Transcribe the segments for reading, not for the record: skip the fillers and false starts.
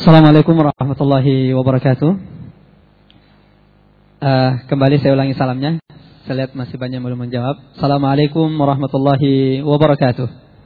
Assalamualaikum warahmatullahi wabarakatuh. Kembali saya ulangi salamnya. Saya lihat masih banyak yang belum menjawab. Assalamualaikum warahmatullahi wabarakatuh.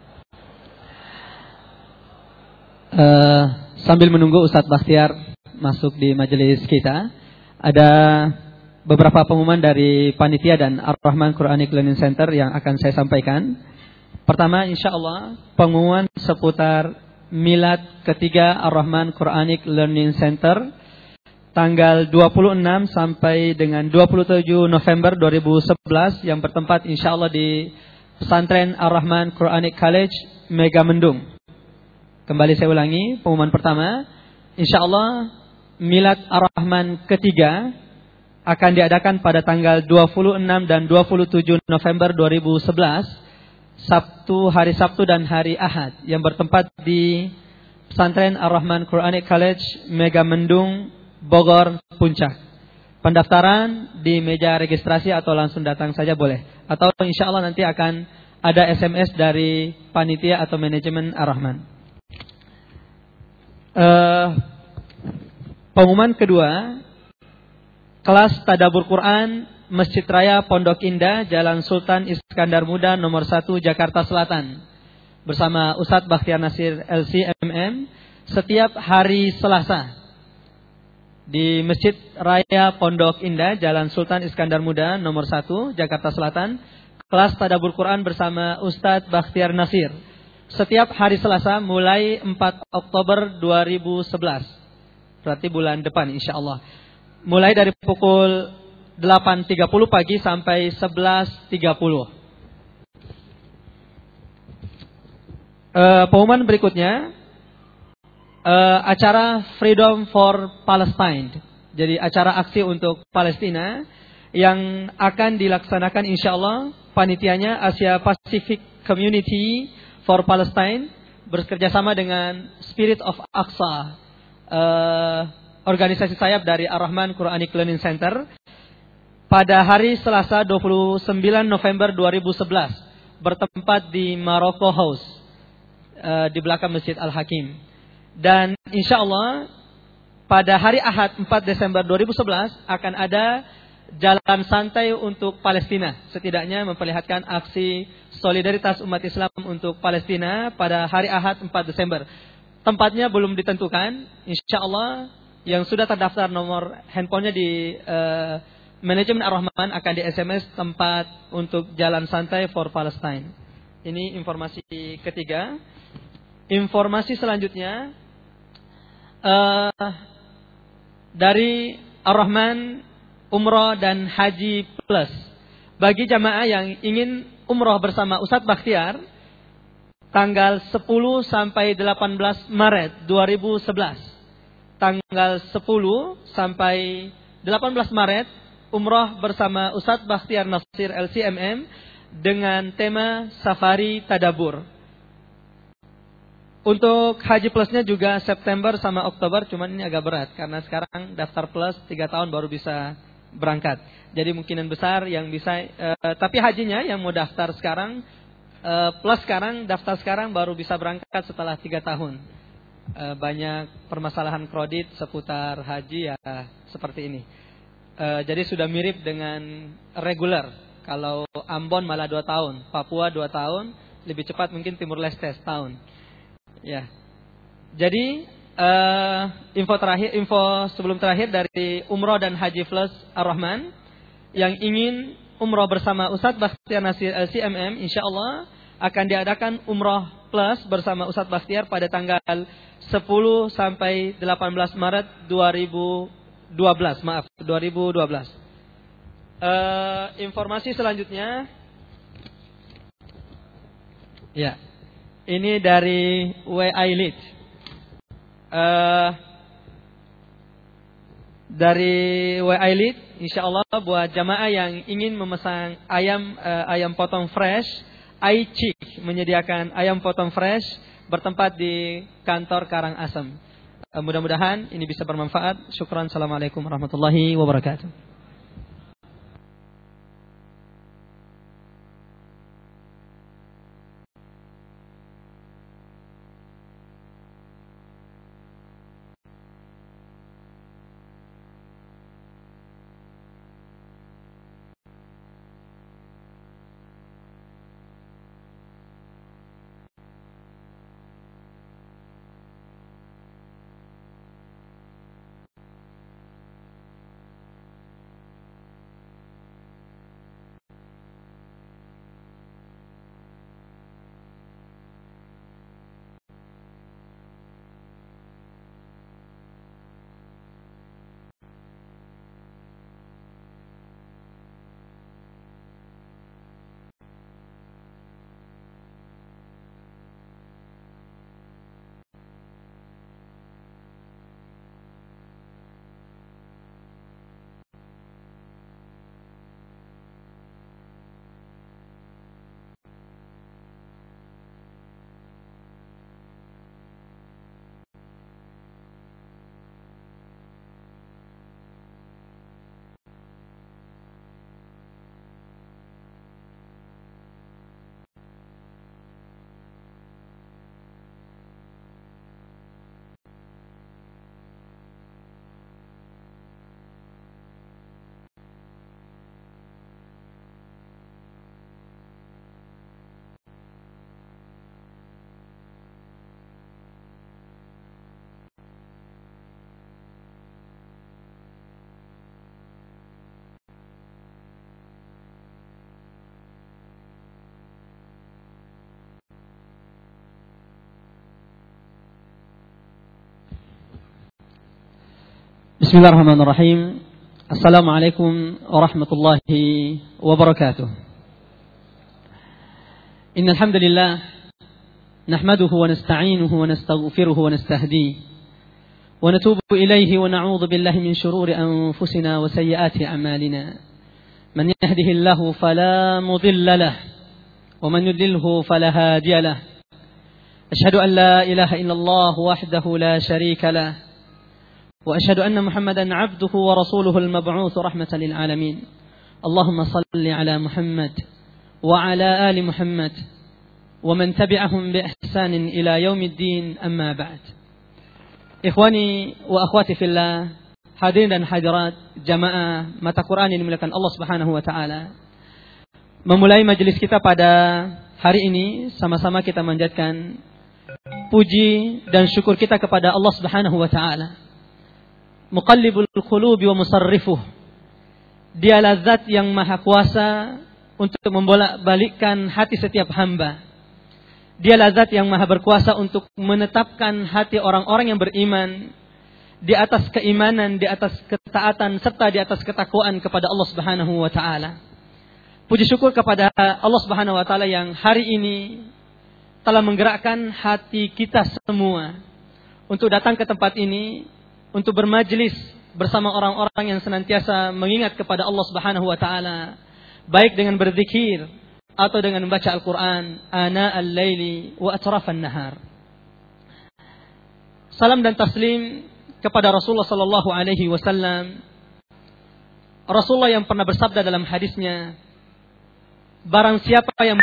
Sambil menunggu Ustadz Bakhtiar masuk di majelis kita, ada beberapa pengumuman dari panitia dan Ar-Rahman Quranic Learning Center yang akan saya sampaikan. Pertama, insyaallah pengumuman seputar Milad ketiga Ar-Rahman Quranic Learning Center tanggal 26 sampai dengan 27 November 2011 yang bertempat insyaallah di Pesantren Ar-Rahman Quranic College Megamendung. Kembali saya ulangi, pengumuman pertama, insyaallah Milad Ar-Rahman ketiga akan diadakan pada tanggal 26 dan 27 November 2011, hari Sabtu dan hari Ahad, yang bertempat di Pesantren Ar-Rahman Quranic College Megamendung, Bogor, Puncak. Pendaftaran di meja registrasi atau langsung datang saja boleh. Atau insyaallah nanti akan ada SMS dari panitia atau manajemen Ar-Rahman. Pengumuman kedua, kelas Tadabbur Quran Masjid Raya Pondok Indah, Jalan Sultan Iskandar Muda nomor 1 Jakarta Selatan, bersama Ustadz Bakhtiar Nasir LCMM, setiap hari Selasa di Masjid Raya Pondok Indah, Jalan Sultan Iskandar Muda nomor 1 Jakarta Selatan, kelas Tadabbur Quran bersama Ustadz Bakhtiar Nasir, setiap hari Selasa mulai 4 Oktober 2011, berarti bulan depan insyaallah, mulai dari pukul 8.30 pagi sampai 11.30. Pengumuman berikutnya, acara Freedom for Palestine, jadi acara aksi untuk Palestina yang akan dilaksanakan insyaallah panitianya Asia Pacific Community for Palestine bekerjasama dengan Spirit of Aqsa, organisasi sayap dari Ar-Rahman Quranic Learning Center, pada hari Selasa 29 November 2011 bertempat di Maroko House, di belakang Masjid Al-Hakim. Dan insyaallah pada hari Ahad 4 Desember 2011 akan ada jalan santai untuk Palestina, setidaknya memperlihatkan aksi solidaritas umat Islam untuk Palestina pada hari Ahad 4 Desember. Tempatnya belum ditentukan, insyaallah yang sudah terdaftar nomor handphonenya di manajemen Ar-Rahman akan di SMS tempat untuk jalan santai for Palestine. Ini informasi ketiga. Informasi selanjutnya dari Ar-Rahman Umroh dan Haji Plus. Bagi jamaah yang ingin umroh bersama Ustadz Bakhtiar tanggal 10 sampai 18 Maret 2011. Tanggal 10 sampai 18 Maret umroh bersama Ustadz Bakhtiar Nasir LCMM dengan tema Safari Tadabbur. Untuk Haji Plusnya juga September sama Oktober, cuman ini agak berat karena sekarang daftar plus 3 tahun baru bisa berangkat. Jadi mungkinan besar yang bisa, tapi hajinya yang mau daftar sekarang, plus sekarang, daftar sekarang baru bisa berangkat setelah 3 tahun. Banyak permasalahan kredit seputar haji ya seperti ini. Jadi sudah mirip dengan reguler. Kalau Ambon malah 2 tahun, Papua 2 tahun, lebih cepat mungkin Timur Leste setahun. Ya. Jadi info sebelum terakhir dari Umroh dan Haji Plus Ar-Rahman yang ingin umroh bersama Ustadz Bakhtiar Nasir LCMM, insyaallah akan diadakan Umroh Plus bersama Ustadz Bakhtiar pada tanggal 10 sampai 18 Maret 2012. Informasi selanjutnya, ya, ini dari WA Elite. Dari WA Elite, insyaallah buat jamaah yang ingin memesan ayam potong fresh, iChick menyediakan ayam potong fresh bertempat di kantor Karangasem. Mudah-mudahan ini bisa bermanfaat. Syukran. Assalamualaikum warahmatullahi wabarakatuh. Bismillahirrahmanirrahim. Assalamualaikum warahmatullahi wabarakatuh. Innal hamdalillah nahmaduhu wa nasta'inuhu wa nastaghfiruhu wa nastahdihi wa natubu ilayhi wa na'udzu billahi min shururi anfusina wa sayyiati a'malina. Man yahdihillahu fala mudilla lahu wa man yudlilhu fala hadiya lahu. Ashhadu an la ilaha illallah wahdahu la sharika lahu وأشهد أن محمدا عبده ورسوله المبعوث رحمة للعالمين. اللهم صل على محمد وعلى آل محمد ومن تبعهم بإحسان إلى يوم الدين. أما بعد. إخواني وأخواتي في الله, hadirin dan hadirat jamaah mata Quran yang dimuliakan Allah Subhanahu wa taala. Memulai majelis kita pada hari ini, sama-sama kita manjatkan puji dan syukur kita kepada Allah Subhanahu wa taala. Muqallibul qulubi wa musarrifuh. Dialah zat yang maha kuasa untuk membolak-balikkan hati setiap hamba. Dialah zat yang maha berkuasa untuk menetapkan hati orang-orang yang beriman di atas keimanan, di atas ketaatan, serta di atas ketakwaan kepada Allah Subhanahu wa taala. Puji syukur kepada Allah Subhanahu wa taala yang hari ini telah menggerakkan hati kita semua untuk datang ke tempat ini, untuk bermajlis bersama orang-orang yang senantiasa mengingat kepada Allah Subhanahu wa taala, baik dengan berzikir atau dengan membaca Al-Qur'an ana al-laili wa atrafan nahar. Salam dan taslim kepada Rasulullah sallallahu alaihi wasallam. Rasulullah yang pernah bersabda dalam hadisnya, barang siapa yang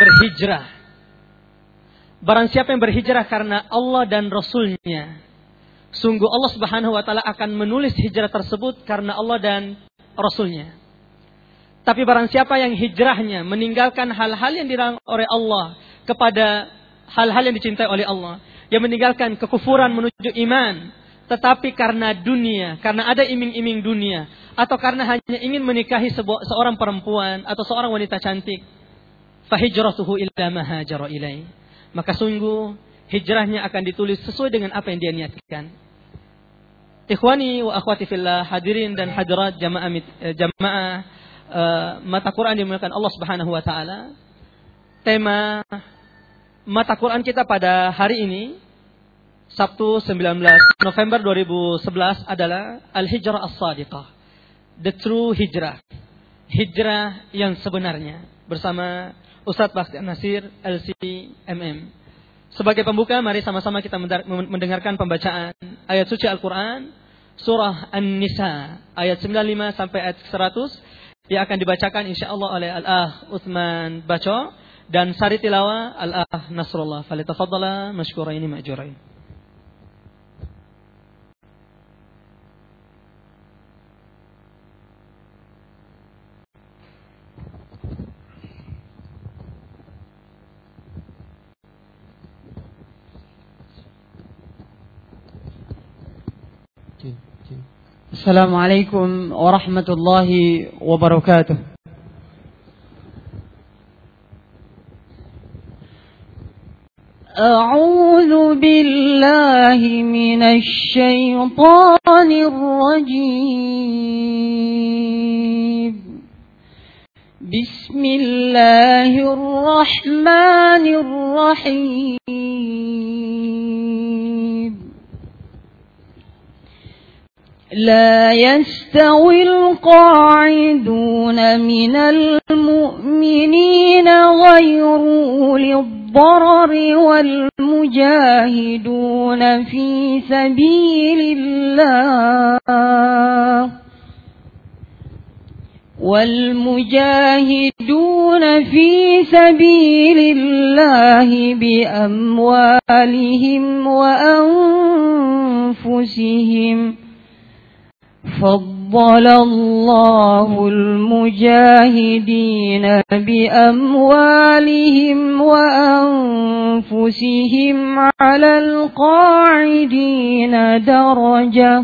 berhijrah karena Allah dan Rasulnya, sungguh Allah Subhanahu wa taala akan menulis hijrah tersebut karena Allah dan Rasulnya. Tapi barang siapa yang hijrahnya meninggalkan hal-hal yang dilarang oleh Allah kepada hal-hal yang dicintai oleh Allah, yang meninggalkan kekufuran menuju iman, tetapi karena dunia, karena ada iming-iming dunia, atau karena hanya ingin menikahi seorang perempuan atau seorang wanita cantik, fahijratuhu illa ma hajara ilaihi, maka sungguh hijrahnya akan ditulis sesuai dengan apa yang dia niatkan. Ikhwani wa akhwati fillah, hadirin dan hadirat jamaah mata Quran dimuliakan Allah Subhanahu wa taala. Tema mata Quran kita pada hari ini, Sabtu 19 November 2011 adalah Al-Hijrah As-Sadiqah, the true hijrah, hijrah yang sebenarnya, bersama Ustadz Bakhtiar Nasir LCMM. Sebagai pembuka, mari sama-sama kita mendengarkan pembacaan ayat suci Al-Quran, surah An-Nisa, ayat 95 sampai ayat 100, yang akan dibacakan insyaAllah oleh Al-Akh Uthman Baco, dan sari tilawah Al-Akh Nasrullah. Falyatafaddala mashkuraini ma'jurain. Assalamualaikum warahmatullahi wabarakatuh. A'udzu billahi minasy syaithanir rajim. Bismillahirrahmanirrahim. لا يستوي القاعدون من المؤمنين غير أولي الضرر والمجاهدون في سبيل الله بأموالهم وأنفسهم. فضل الله المجاهدين بأموالهم وأنفسهم على القاعدين درجة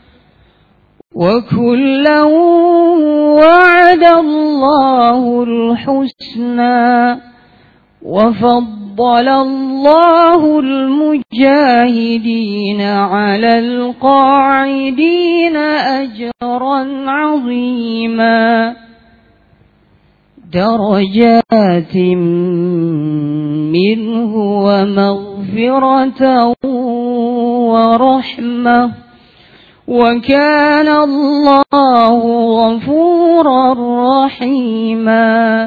وكلا وعد الله الحسنى وفضل الله المجاهدين على القاعدين أجرا عظيما درجات منه ومغفرة ورحمة وكان الله غفورا رحيما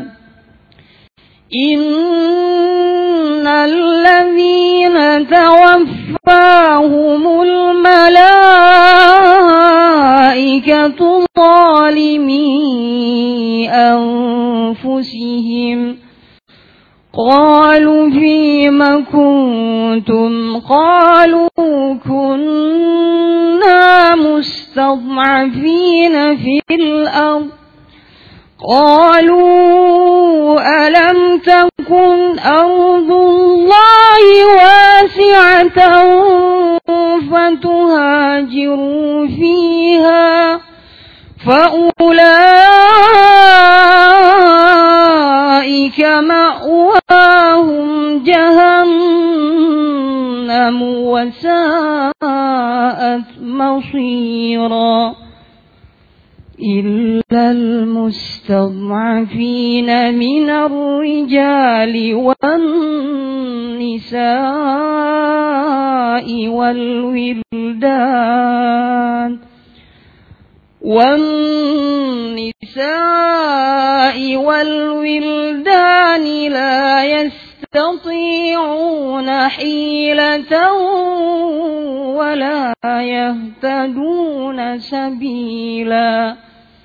إن الذين توفاهم الملائكة ظالمي أنفسهم قالوا فيم كنتم قالوا كنا مستضعفين في الأرض قالوا ألم تكن أرض الله واسعة فتهاجروا فيها فأولئك مأواهم جهنم وساءت مصيرا إلا المستضعفين من الرجال والنساء والولدان لا يستطيعون حيلة ولا يهتدون سبيلا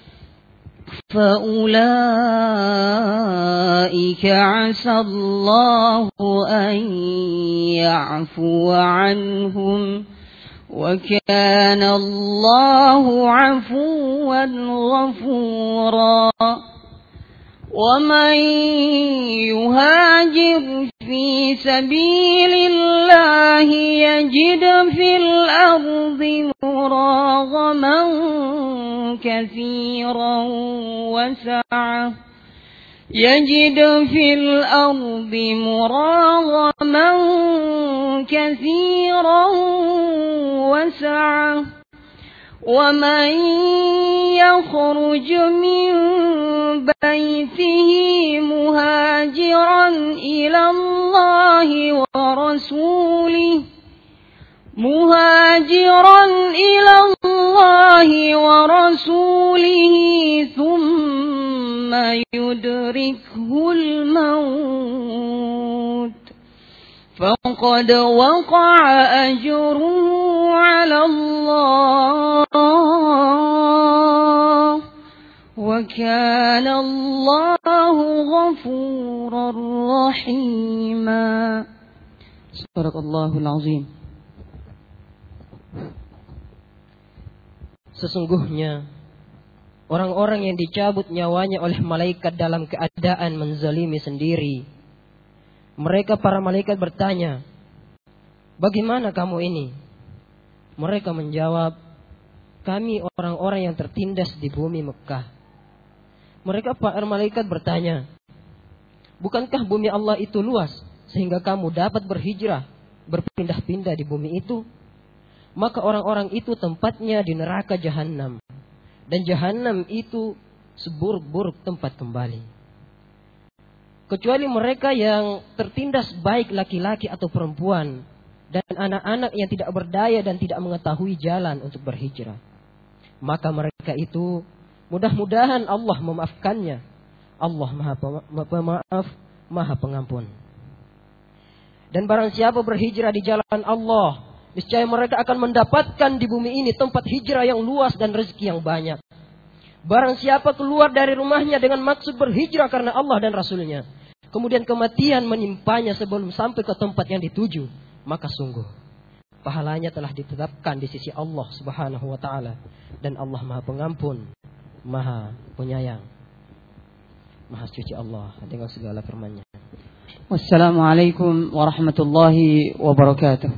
فأولئك عسى الله أن يعفو عنهم وكان الله عفوا غفورا ومن يهاجر في سبيل الله يجد في الأرض مراغما كثيرا وسعة ومن يخرج من بيته مهاجرا إلى الله ورسوله ثم يدركه الموت فقد وقع أجره على الله وكان الله غفورا رحيما. Sadaqallahul azim. Sesungguhnya orang-orang yang dicabut nyawanya oleh malaikat dalam keadaan menzalimi sendiri, mereka para malaikat bertanya, bagaimana kamu ini? Mereka menjawab, kami orang-orang yang tertindas di bumi Mekah. Mereka para malaikat bertanya, bukankah bumi Allah itu luas sehingga kamu dapat berhijrah, berpindah-pindah di bumi itu? Maka orang-orang itu tempatnya di neraka Jahannam, dan Jahannam itu seburuk-buruk tempat kembali. Kecuali mereka yang tertindas baik laki-laki atau perempuan, dan anak-anak yang tidak berdaya dan tidak mengetahui jalan untuk berhijrah. Maka mereka itu mudah-mudahan Allah memaafkannya. Allah Maha Pemaaf, Maha Pengampun. Dan barang siapa berhijrah di jalan Allah, niscaya mereka akan mendapatkan di bumi ini tempat hijrah yang luas dan rezeki yang banyak. Barang siapa keluar dari rumahnya dengan maksud berhijrah karena Allah dan Rasulnya, kemudian kematian menimpanya sebelum sampai ke tempat yang dituju, maka sungguh pahalanya telah ditetapkan di sisi Allah Subhanahu wa taala, dan Allah Maha Pengampun, Maha Penyayang. Maha suci Allah dengan segala firman-Nya. Wassalamualaikum warahmatullahi wabarakatuh.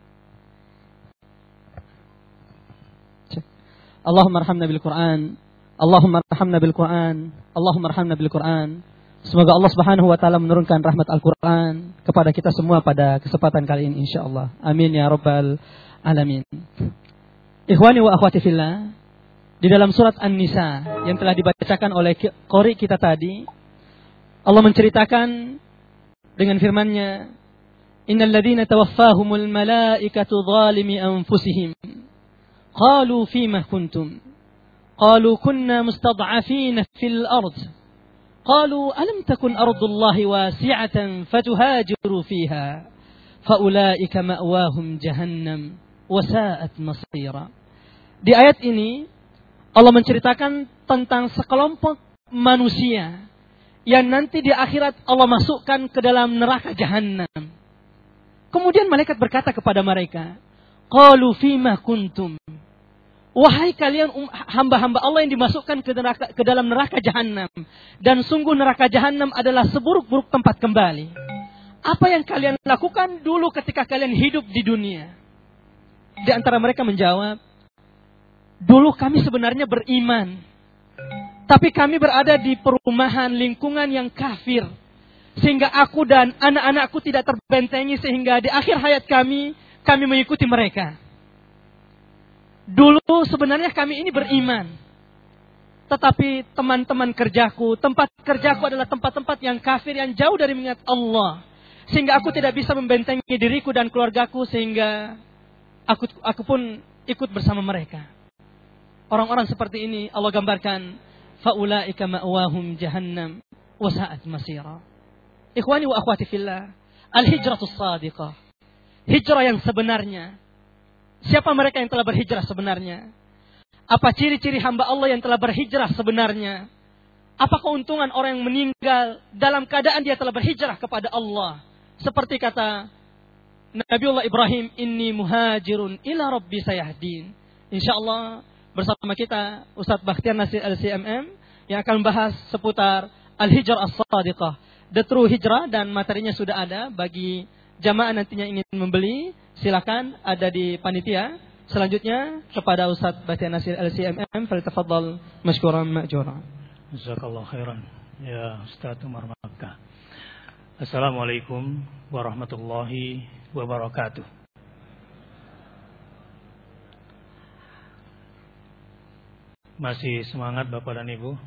Allahumma arhamna bil Qur'an Allahumma arhamna bil Qur'an. Allahumma arhamna bil Qur'an. Semoga Allah Subhanahu wa taala menurunkan rahmat Al-Qur'an kepada kita semua pada kesempatan kali ini insyaallah. Amin ya rabbal alamin. Ikhwani wa akhwati fillah, di dalam surat An-Nisa yang telah dibacakan oleh qori kita tadi, Allah menceritakan dengan firman-Nya, "Innal ladzina tawaffahumul malaikatu zalimi anfusihim qalu fima kuntum qalu kunna mustad'afina fil ard qalu alam takun ardullahi wasi'atan fatuhajiru fiha faulaika ma'wahum jahannam wa sa'at masira." Di ayat ini Allah menceritakan tentang sekelompok manusia yang nanti di akhirat Allah masukkan ke dalam neraka jahanam. Kemudian malaikat berkata kepada mereka, "Qalu fima kuntum?" Wahai kalian hamba-hamba Allah yang dimasukkan ke dalam neraka jahanam, dan sungguh neraka jahanam adalah seburuk-buruk tempat kembali. Apa yang kalian lakukan dulu ketika kalian hidup di dunia? Di antara mereka menjawab, dulu kami sebenarnya beriman, tapi kami berada di perumahan lingkungan yang kafir, sehingga aku dan anak-anakku tidak terbentengi, sehingga di akhir hayat kami mengikuti mereka. Dulu sebenarnya kami ini beriman, tetapi teman-teman kerjaku, tempat kerjaku adalah tempat-tempat yang kafir, yang jauh dari mengingat Allah, sehingga aku tidak bisa membentengi diriku dan keluargaku, sehingga aku pun ikut bersama mereka. Orang-orang seperti ini Allah gambarkan, faulaika ma'wahum jahannam wa sa'at masira. Ikhwani wa akhwati fillah, al-hijratus shadiqah, hijrah yang sebenarnya. Siapa mereka yang telah berhijrah sebenarnya? Apa ciri-ciri hamba Allah yang telah berhijrah sebenarnya? Apa keuntungan orang yang meninggal dalam keadaan dia telah berhijrah kepada Allah? Seperti kata Nabiullah Ibrahim, inni muhajirun ila rabbi sayahdin. Insyaallah bersama kita Ustaz Bakhtiar Nasir LCMM yang akan membahas seputar al-hijrah as-sadiqah, the true hijrah, dan materinya sudah ada bagi jamaah nantinya ingin membeli, silakan ada di panitia. Selanjutnya kepada Ustaz Bakhtiar Nasir LCMM, faltafadhal mashkuran ma'jura. Jazakallahu khairan ya Ustaz Umar Makkah. Assalamualaikum warahmatullahi wabarakatuh. Masih semangat Bapak dan Ibu?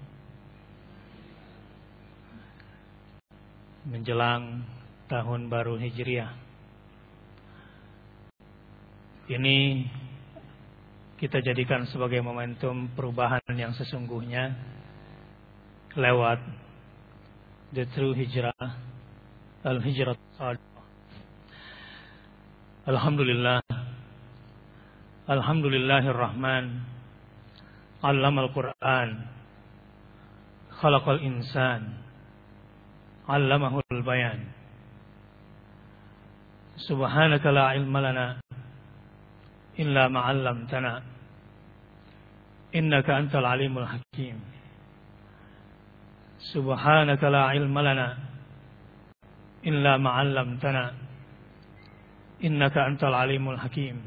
Menjelang tahun baru Hijriah ini kita jadikan sebagai momentum perubahan yang sesungguhnya lewat the true hijrah, al-hijrah shadiqah. Alhamdulillah, alhamdulillahirrahman, allamal Qur'an, khalaqal insan, allamahul bayan. Subhanaka la ilma lana illa ma 'allamtana innaka antal alimul hakim. Subhanaka la ilma lana illa ma 'allamtana innaka antal alimul hakim.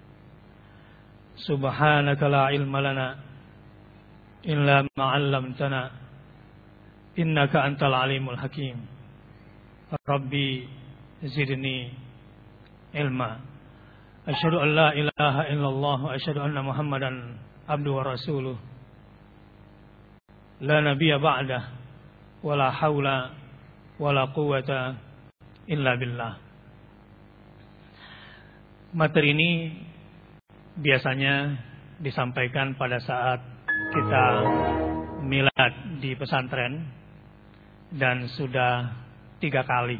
Subhanaka la ilma lana illa ma 'allamtana innaka antal alimul hakim. Rabbi zidni ilma. Asyhadu an la ilaha illallah wa asyhadu anna Muhammadan abduhu wa rasuluh. La nabiyya ba'dah wa la haula wa la quwwata illa billah. Materi ini biasanya disampaikan pada saat kita milad di pesantren, dan sudah 3 kali.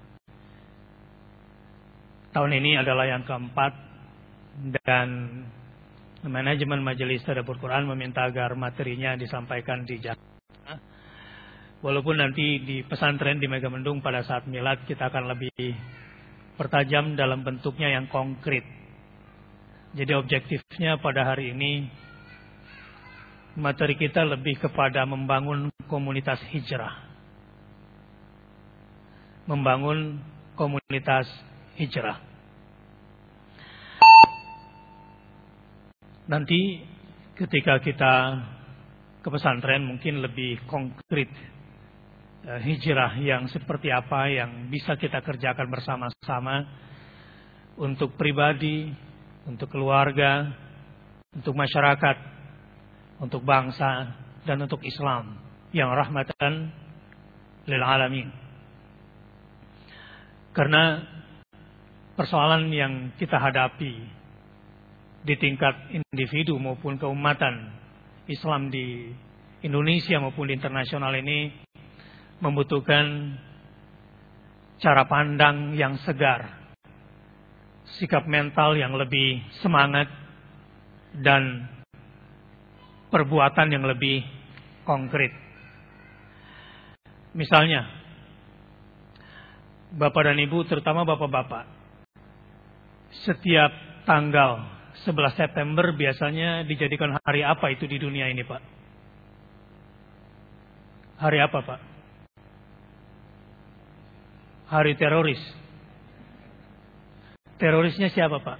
Tahun ini adalah yang keempat, dan manajemen Majelis Tadabbur Quran meminta agar materinya disampaikan di Jakarta. Walaupun nanti di pesantren di Megamendung pada saat milad kita akan lebih pertajam dalam bentuknya yang konkret. Jadi objektifnya pada hari ini materi kita lebih kepada membangun komunitas hijrah. Membangun komunitas hijrah. Nanti ketika kita ke pesantren mungkin lebih konkret. Hijrah yang seperti apa yang bisa kita kerjakan bersama-sama untuk pribadi, untuk keluarga, untuk masyarakat, untuk bangsa, dan untuk Islam yang rahmatan lil alamin. Karena persoalan yang kita hadapi di tingkat individu maupun keumatan Islam di Indonesia maupun di internasional ini membutuhkan cara pandang yang segar, sikap mental yang lebih semangat, dan perbuatan yang lebih konkret. Misalnya, Bapak dan Ibu, terutama Bapak-bapak, setiap tanggal 11 September biasanya dijadikan hari apa itu di dunia ini, Pak? Hari apa, Pak? Hari teroris. Terorisnya siapa, Pak?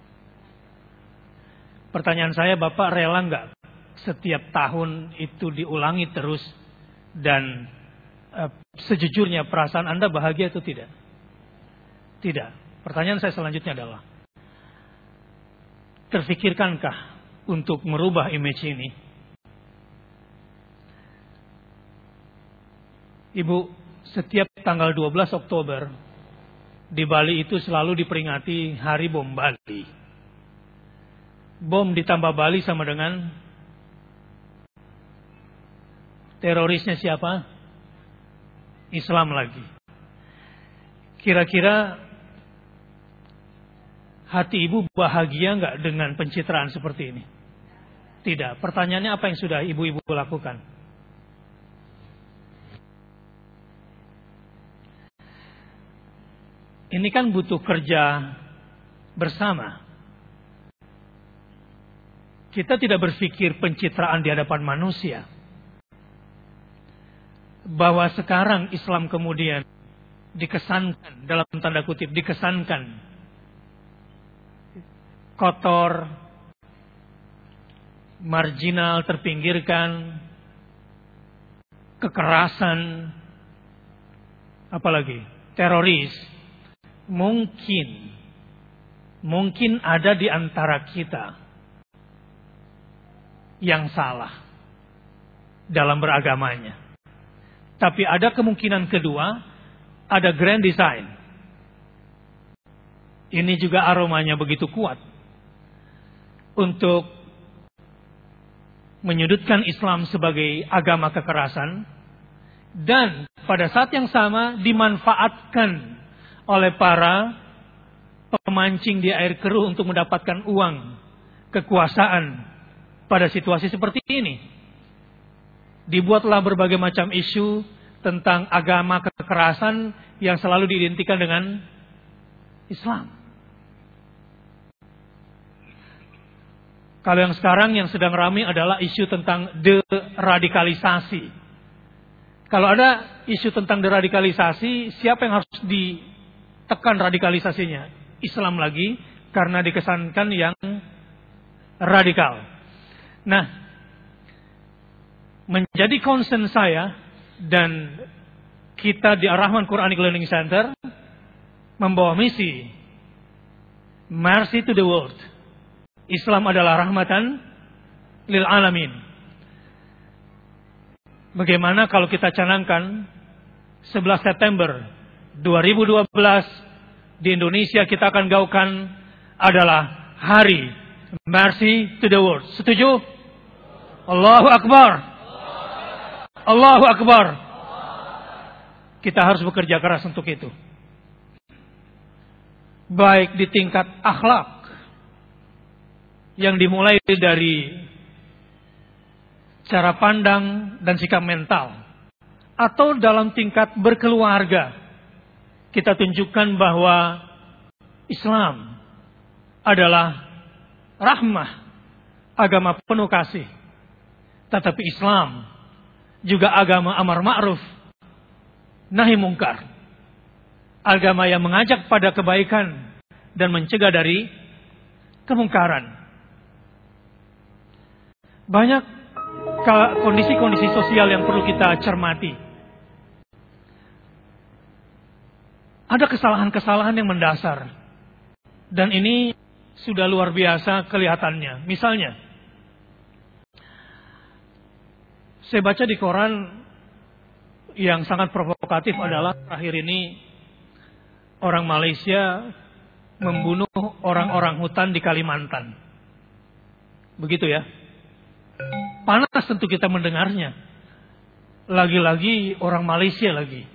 Pertanyaan saya, Bapak rela nggak setiap tahun itu diulangi terus, dan sejujurnya perasaan Anda bahagia atau tidak? Tidak. Pertanyaan saya selanjutnya adalah, terfikirkankah untuk merubah image ini? Ibu, setiap tanggal 12 Oktober di Bali itu selalu diperingati Hari Bom Bali. Bom ditambah Bali sama dengan terorisnya siapa? Islam lagi. Kira-kira hati ibu bahagia nggak dengan pencitraan seperti ini? Tidak. Pertanyaannya, apa yang sudah ibu-ibu lakukan? Ini kan butuh kerja bersama. Kita tidak berpikir pencitraan di hadapan manusia. Bahwa sekarang Islam kemudian dikesankan, dalam tanda kutip, dikesankan kotor, marginal, terpinggirkan, kekerasan, apalagi teroris. Mungkin ada di antara kita yang salah dalam beragamanya. Tapi ada kemungkinan kedua, ada grand design. Ini juga aromanya begitu kuat untuk menyudutkan Islam sebagai agama kekerasan, dan pada saat yang sama dimanfaatkan oleh para pemancing di air keruh untuk mendapatkan uang, kekuasaan pada situasi seperti ini. Dibuatlah berbagai macam isu tentang agama kekerasan yang selalu diidentikan dengan Islam. Kalau yang sekarang yang sedang ramai adalah isu tentang deradikalisasi. Kalau ada isu tentang deradikalisasi, siapa yang harus ditekan radikalisasinya? Islam lagi, karena dikesankan yang radikal. Nah, menjadi concern saya dan kita di Ar-Rahman Quranic Learning Center membawa misi Mercy to the World. Islam adalah rahmatan lil alamin. Bagaimana kalau kita canangkan 11 September 2012 di Indonesia kita akan gaungkan adalah Hari Mercy to the World. Setuju? Allahu Akbar. Allahu Akbar. Kita harus bekerja keras untuk itu. Baik di tingkat akhlak yang dimulai dari cara pandang dan sikap mental, atau dalam tingkat berkeluarga, kita tunjukkan bahwa Islam adalah rahmah, agama penuh kasih. Tetapi Islam juga agama amar ma'ruf, nahi mungkar, agama yang mengajak pada kebaikan dan mencegah dari kemungkaran. Banyak kondisi-kondisi sosial yang perlu kita cermati. Ada kesalahan-kesalahan yang mendasar. Dan ini sudah luar biasa kelihatannya. Misalnya, saya baca di koran yang sangat provokatif adalah terakhir ini orang Malaysia membunuh orang-orang hutan di Kalimantan. Begitu ya. Panas tentu kita mendengarnya. Lagi-lagi orang Malaysia lagi.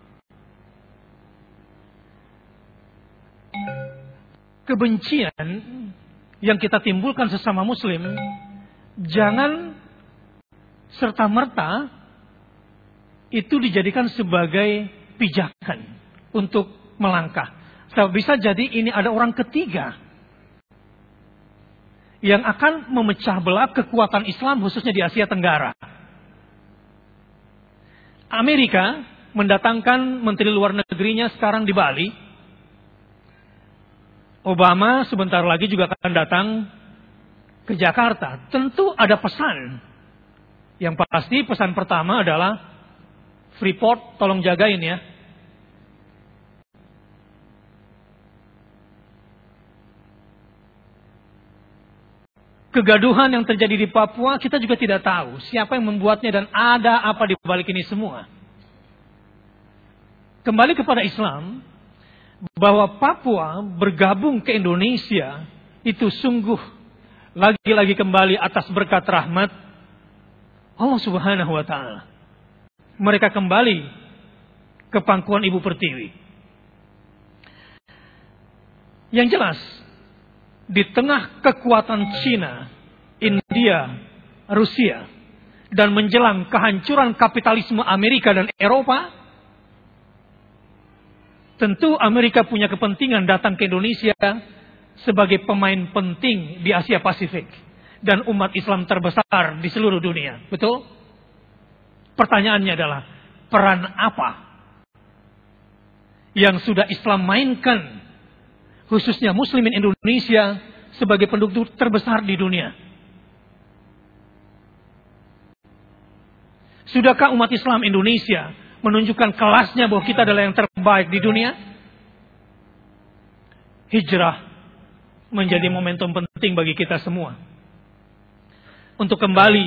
Kebencian yang kita timbulkan sesama muslim jangan serta-merta itu dijadikan sebagai pijakan untuk melangkah. Bisa jadi ini ada orang ketiga yang akan memecah belah kekuatan Islam khususnya di Asia Tenggara. Amerika mendatangkan menteri luar negerinya sekarang di Bali. Obama sebentar lagi juga akan datang ke Jakarta. Tentu ada pesan. Yang pasti pesan pertama adalah Freeport tolong jagain ya. Kegaduhan yang terjadi di Papua kita juga tidak tahu siapa yang membuatnya dan ada apa di balik ini semua. Kembali kepada Islam, bahwa Papua bergabung ke Indonesia itu sungguh lagi-lagi kembali atas berkat rahmat Allah Subhanahu wa taala. Mereka kembali ke pangkuan Ibu Pertiwi. Yang jelas, di tengah kekuatan Cina, India, Rusia, dan menjelang kehancuran kapitalisme Amerika dan Eropa, tentu Amerika punya kepentingan datang ke Indonesia sebagai pemain penting di Asia Pasifik dan umat Islam terbesar di seluruh dunia. Betul? Pertanyaannya adalah, peran apa yang sudah Islam mainkan khususnya muslimin Indonesia sebagai penduduk terbesar di dunia? Sudahkah umat Islam Indonesia menunjukkan kelasnya bahwa kita adalah yang terbaik di dunia? Hijrah menjadi momentum penting bagi kita semua untuk kembali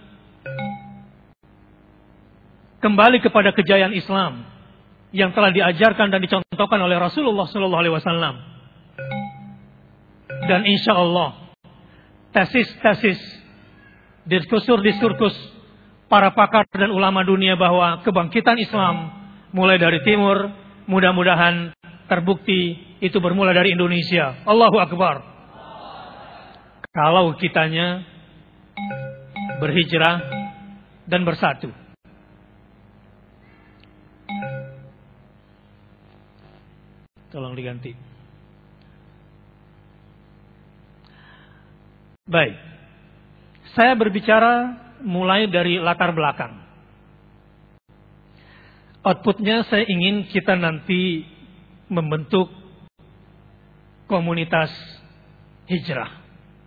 kepada kejayaan Islam yang telah diajarkan dan dicontohkan oleh Rasulullah SAW. Dan insya Allah tesis-tesis, diskursus para pakar dan ulama dunia bahwa kebangkitan Islam mulai dari timur, mudah-mudahan terbukti itu bermula dari Indonesia. Allahu Akbar. Kalau kitanya berhijrah dan bersatu. Tolong diganti. Baik. Saya berbicara mulai dari latar belakang. Outputnya saya ingin kita nanti membentuk komunitas hijrah.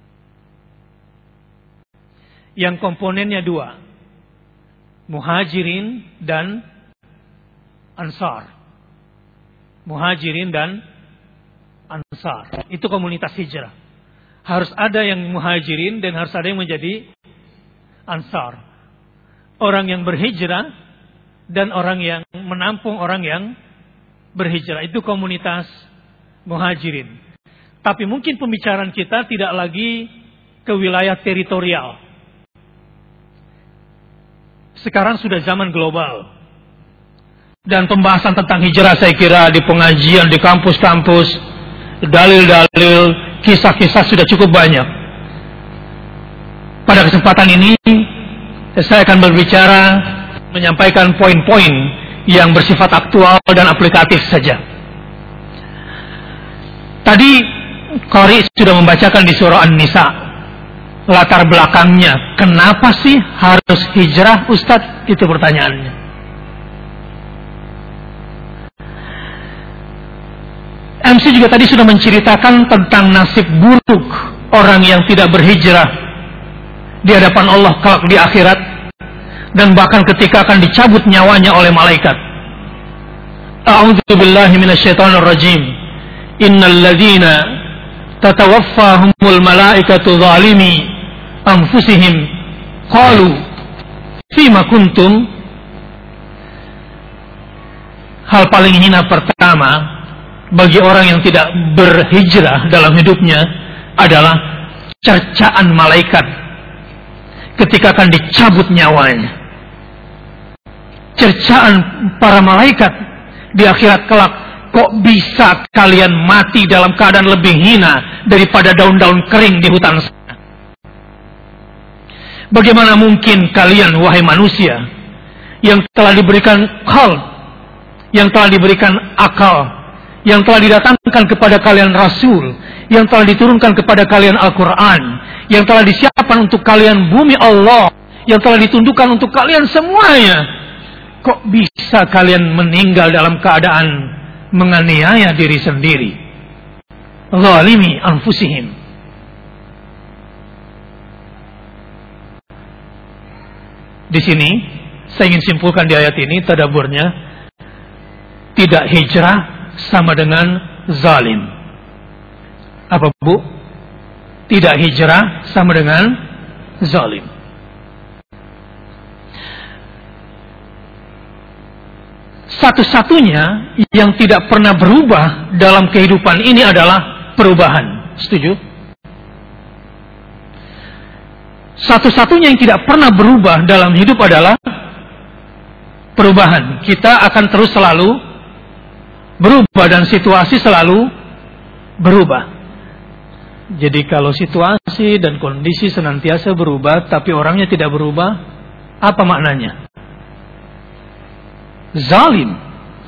Yang komponennya dua. Muhajirin dan Ansar. Muhajirin dan Ansar. Itu komunitas hijrah. Harus ada yang muhajirin dan harus ada yang menjadi Ansar. Orang yang berhijrah dan orang yang menampung orang yang berhijrah. Itu komunitas muhajirin. Tapi mungkin pembicaraan kita tidak lagi ke wilayah teritorial. Sekarang sudah zaman global. Dan pembahasan tentang hijrah saya kira di pengajian, di kampus-kampus, dalil-dalil, kisah-kisah sudah cukup banyak. Pada kesempatan ini saya akan berbicara, menyampaikan poin-poin yang bersifat aktual dan aplikatif saja. Tadi Qari sudah membacakan di surah An-Nisa latar belakangnya. Kenapa sih harus hijrah, Ustadz? Itu pertanyaannya. MC juga tadi sudah menceritakan tentang nasib buruk orang yang tidak berhijrah di hadapan Allah kelak di akhirat, dan bahkan ketika akan dicabut nyawanya oleh malaikat. A'udzubillahi minasyaitonir rajim. Innal ladzina tatawaffahumul malaikatu zalimi anfusihim qalu fima kuntum. Hal paling hina pertama bagi orang yang tidak berhijrah dalam hidupnya adalah cercaan malaikat ketika akan dicabut nyawanya. Cercaan para malaikat di akhirat kelak, kok bisa kalian mati dalam keadaan lebih hina daripada daun-daun kering di hutan sana? Bagaimana mungkin kalian, wahai manusia, yang telah diberikan qalb, yang telah diberikan akal, yang telah didatangkan kepada kalian Rasul, yang telah diturunkan kepada kalian Al-Quran, yang telah disiapkan untuk kalian bumi Allah, yang telah ditundukkan untuk kalian semuanya, kok bisa kalian meninggal dalam keadaan menganiaya diri sendiri? Zalimi anfusihim. Di sini saya ingin simpulkan di ayat ini tadaburnya, tidak hijrah sama dengan zalim. Apa Bu? Tidak hijrah sama dengan zalim. Satu-satunya yang tidak pernah berubah dalam kehidupan ini adalah perubahan. Setuju? Satu-satunya yang tidak pernah berubah dalam hidup adalah perubahan. Kita akan terus selalu berubah dan situasi selalu berubah. Jadi kalau situasi dan kondisi senantiasa berubah tapi orangnya tidak berubah, apa maknanya? Zalim.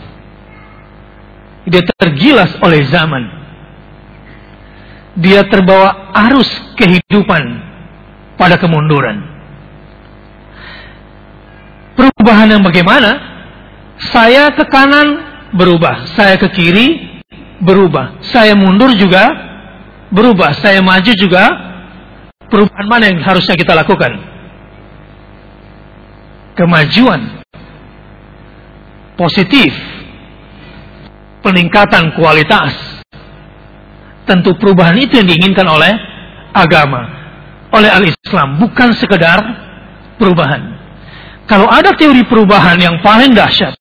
Dia tergilas oleh zaman. Dia terbawa arus kehidupan pada kemunduran. Perubahan yang bagaimana? Saya ke kanan berubah, saya ke kiri berubah, saya mundur juga berubah, saya maju juga. Perubahan mana yang harusnya kita lakukan? Kemajuan positif, peningkatan kualitas. Tentu perubahan itu yang diinginkan oleh agama, oleh al-Islam, bukan sekedar perubahan. Kalau ada teori perubahan yang paling dahsyat,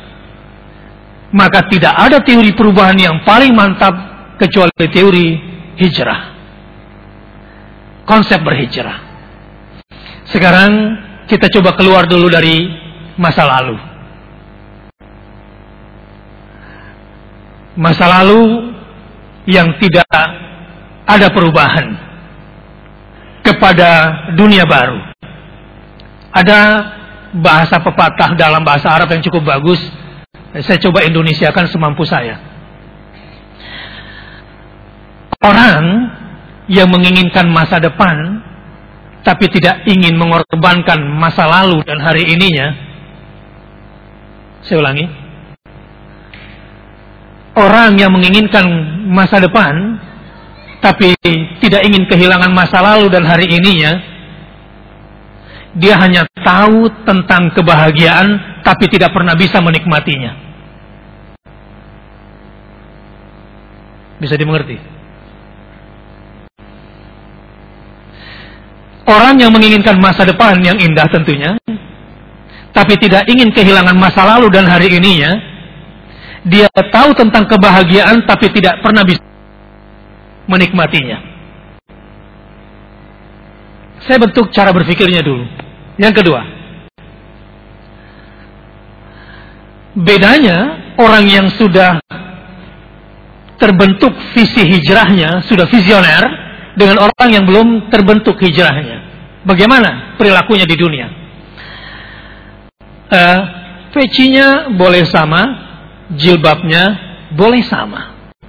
maka tidak ada teori perubahan yang paling mantap kecuali teori hijrah. Konsep berhijrah. Sekarang kita coba keluar dulu dari masa lalu. Masa lalu yang tidak ada perubahan kepada dunia baru. Ada bahasa pepatah dalam bahasa Arab yang cukup bagus. Saya coba Indonesiakan semampu saya. Orang yang menginginkan masa depan tapi tidak ingin mengorbankan masa lalu dan hari ininya. Saya ulangi. Orang yang menginginkan masa depan tapi tidak ingin kehilangan masa lalu dan hari ininya, dia hanya tahu tentang kebahagiaan tapi tidak pernah bisa menikmatinya. Bisa dimengerti? Orang yang menginginkan masa depan yang indah tentunya, tapi tidak ingin kehilangan masa lalu dan hari ininya, dia tahu tentang kebahagiaan tapi tidak pernah bisa menikmatinya. Saya bentuk cara berpikirnya dulu. Yang kedua, bedanya orang yang sudah terbentuk visi hijrahnya, sudah visioner, dengan orang yang belum terbentuk hijrahnya. Bagaimana perilakunya di dunia? Pecinya boleh sama, jilbabnya boleh sama,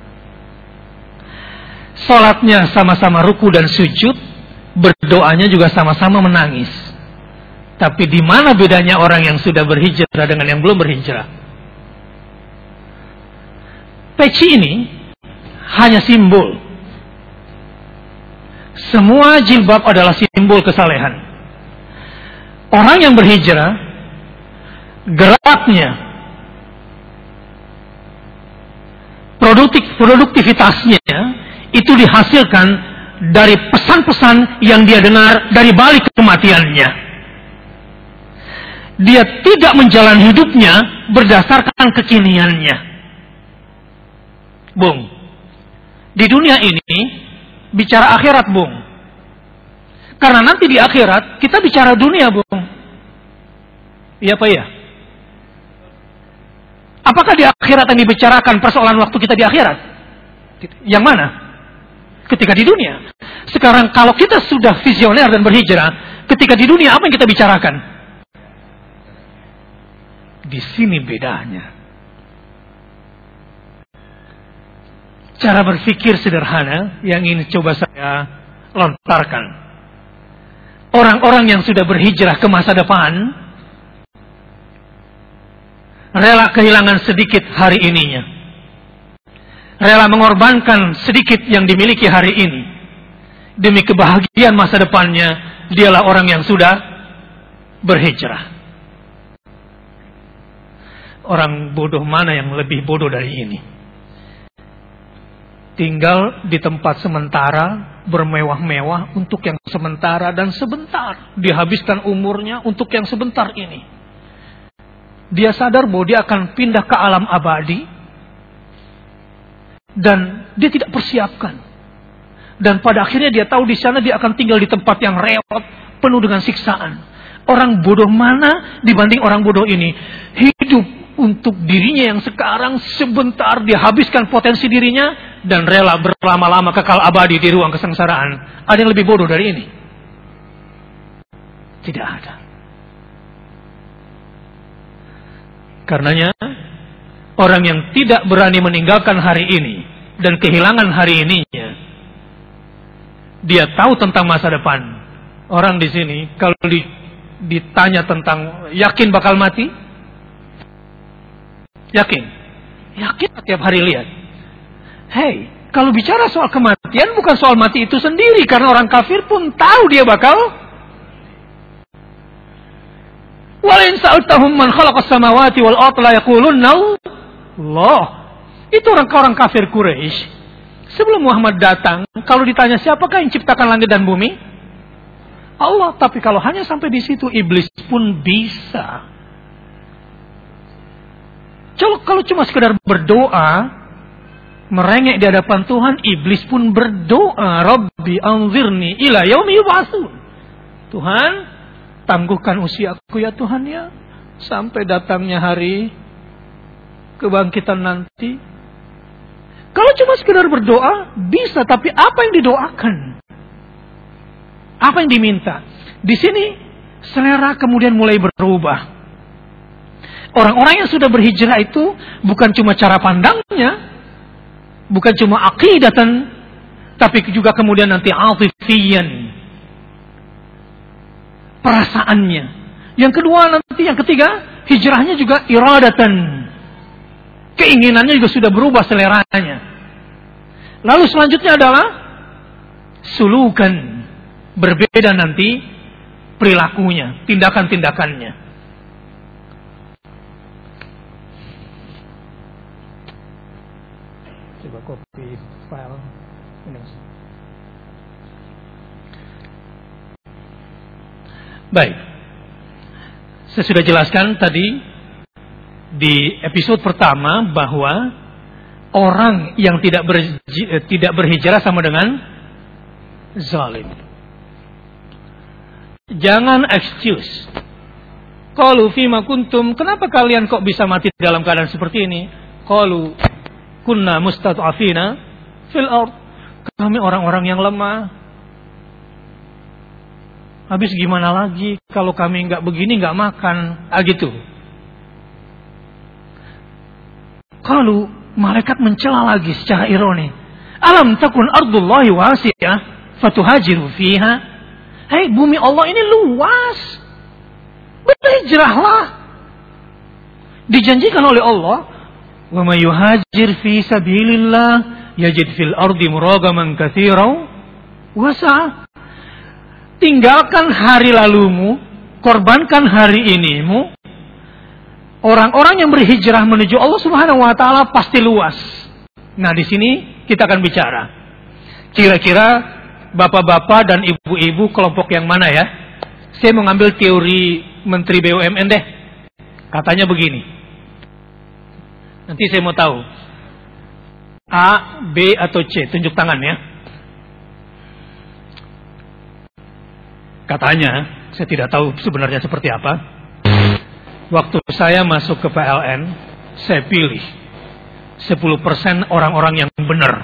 salatnya sama-sama ruku dan sujud, berdoanya juga sama-sama menangis. Tapi di mana bedanya orang yang sudah berhijrah dengan yang belum berhijrah? Peci ini hanya simbol. Semua jilbab adalah simbol kesalehan. Orang yang berhijrah, geraknya, produktivitasnya itu dihasilkan dari pesan-pesan yang dia dengar dari balik kematiannya. Dia tidak menjalani hidupnya berdasarkan kekiniannya. Bung, di dunia ini bicara akhirat, Bung. Karena nanti di akhirat kita bicara dunia, Bung. Iya apa ya? Apakah di akhirat yang dibicarakan persoalan waktu kita di akhirat? Yang mana? Ketika di dunia. Sekarang kalau kita sudah visioner dan berhijrah, ketika di dunia apa yang kita bicarakan? Di sini bedanya. Cara berpikir sederhana yang ingin coba saya lontarkan. Orang-orang yang sudah berhijrah ke masa depan rela kehilangan sedikit hari ininya. Rela mengorbankan sedikit yang dimiliki hari ini demi kebahagiaan masa depannya. Dialah orang yang sudah berhijrah. Orang bodoh mana yang lebih bodoh dari ini? Tinggal di tempat sementara, bermewah-mewah untuk yang sementara dan sebentar. Dihabiskan umurnya untuk yang sebentar ini. Dia sadar bahwa dia akan pindah ke alam abadi. Dan dia tidak persiapkan. Dan pada akhirnya dia tahu di sana dia akan tinggal di tempat yang rewel, penuh dengan siksaan. Orang bodoh mana dibanding orang bodoh ini? Hidup untuk dirinya yang sekarang sebentar, dia habiskan potensi dirinya dan rela berlama-lama kekal abadi di ruang kesengsaraan. Ada yang lebih bodoh dari ini? Tidak ada. Karenanya orang yang tidak berani meninggalkan hari ini dan kehilangan hari ininya, dia tahu tentang masa depan. Orang di sini kalau ditanya tentang yakin bakal mati, yakin tiap hari lihat. Hei, kalau bicara soal kematian bukan soal mati itu sendiri, karena orang kafir pun tahu dia bakal. Walain sa'altahum man khalaqas samawati wal ardh la yaqulunna Allah. Itu orang kafir Quraisy. Sebelum Muhammad datang, kalau ditanya siapakah yang ciptakan langit dan bumi? Allah. Tapi kalau hanya sampai di situ, iblis pun bisa. Kalau cuma sekedar berdoa, merengek di hadapan Tuhan, iblis pun berdoa, Rabbi anzirni ila yaumi yub'atsun. Tuhan, tangguhkan usiaku ya Tuhan ya, sampai datangnya hari kebangkitan nanti. Kalau cuma sekedar berdoa, bisa, tapi apa yang didoakan? Apa yang diminta? Di sini, selera kemudian mulai berubah. Orang-orang yang sudah berhijrah itu bukan cuma cara pandangnya, bukan cuma aqidatan, tapi juga kemudian nanti atifiyan, perasaannya. Yang kedua nanti, yang ketiga, hijrahnya juga iradatan, keinginannya juga sudah berubah seleranya. Lalu selanjutnya adalah sulukan, berbeda nanti perilakunya, tindakan-tindakannya. Coba copy file ini. Baik, saya sudah jelaskan tadi di episode pertama bahwa orang yang tidak berhijrah sama dengan zalim. Jangan excuse. Qalu fima kuntum, kenapa kalian kok bisa mati dalam keadaan seperti ini? Qalu kunna mustad'afina fil ard. Kami orang-orang yang lemah. Habis gimana lagi kalau kami enggak begini, enggak makan, gitu. Kalau malaikat mencela lagi secara ironi, alam takun ardullahi wasi'ah fatuhajiru fiha. Hei, bumi Allah ini luas, berhijrahlah. Dijanjikan oleh Allah, wa may yuhajir fi sabilillah yajid fil ardi muragaman katsiran Puasa. Tinggalkan hari lalumu, korbankan hari inimu. Orang-orang yang berhijrah menuju Allah Subhanahu wa taala pasti luas. Nah, di sini kita akan bicara. Kira-kira bapak-bapak dan ibu-ibu kelompok yang mana ya? Saya mengambil teori Menteri BUMN deh. Katanya begini. Nanti saya mau tahu. A, B atau C, tunjuk tangan ya. Katanya, saya tidak tahu sebenarnya seperti apa. Waktu saya masuk ke PLN, saya pilih 10% orang-orang yang benar.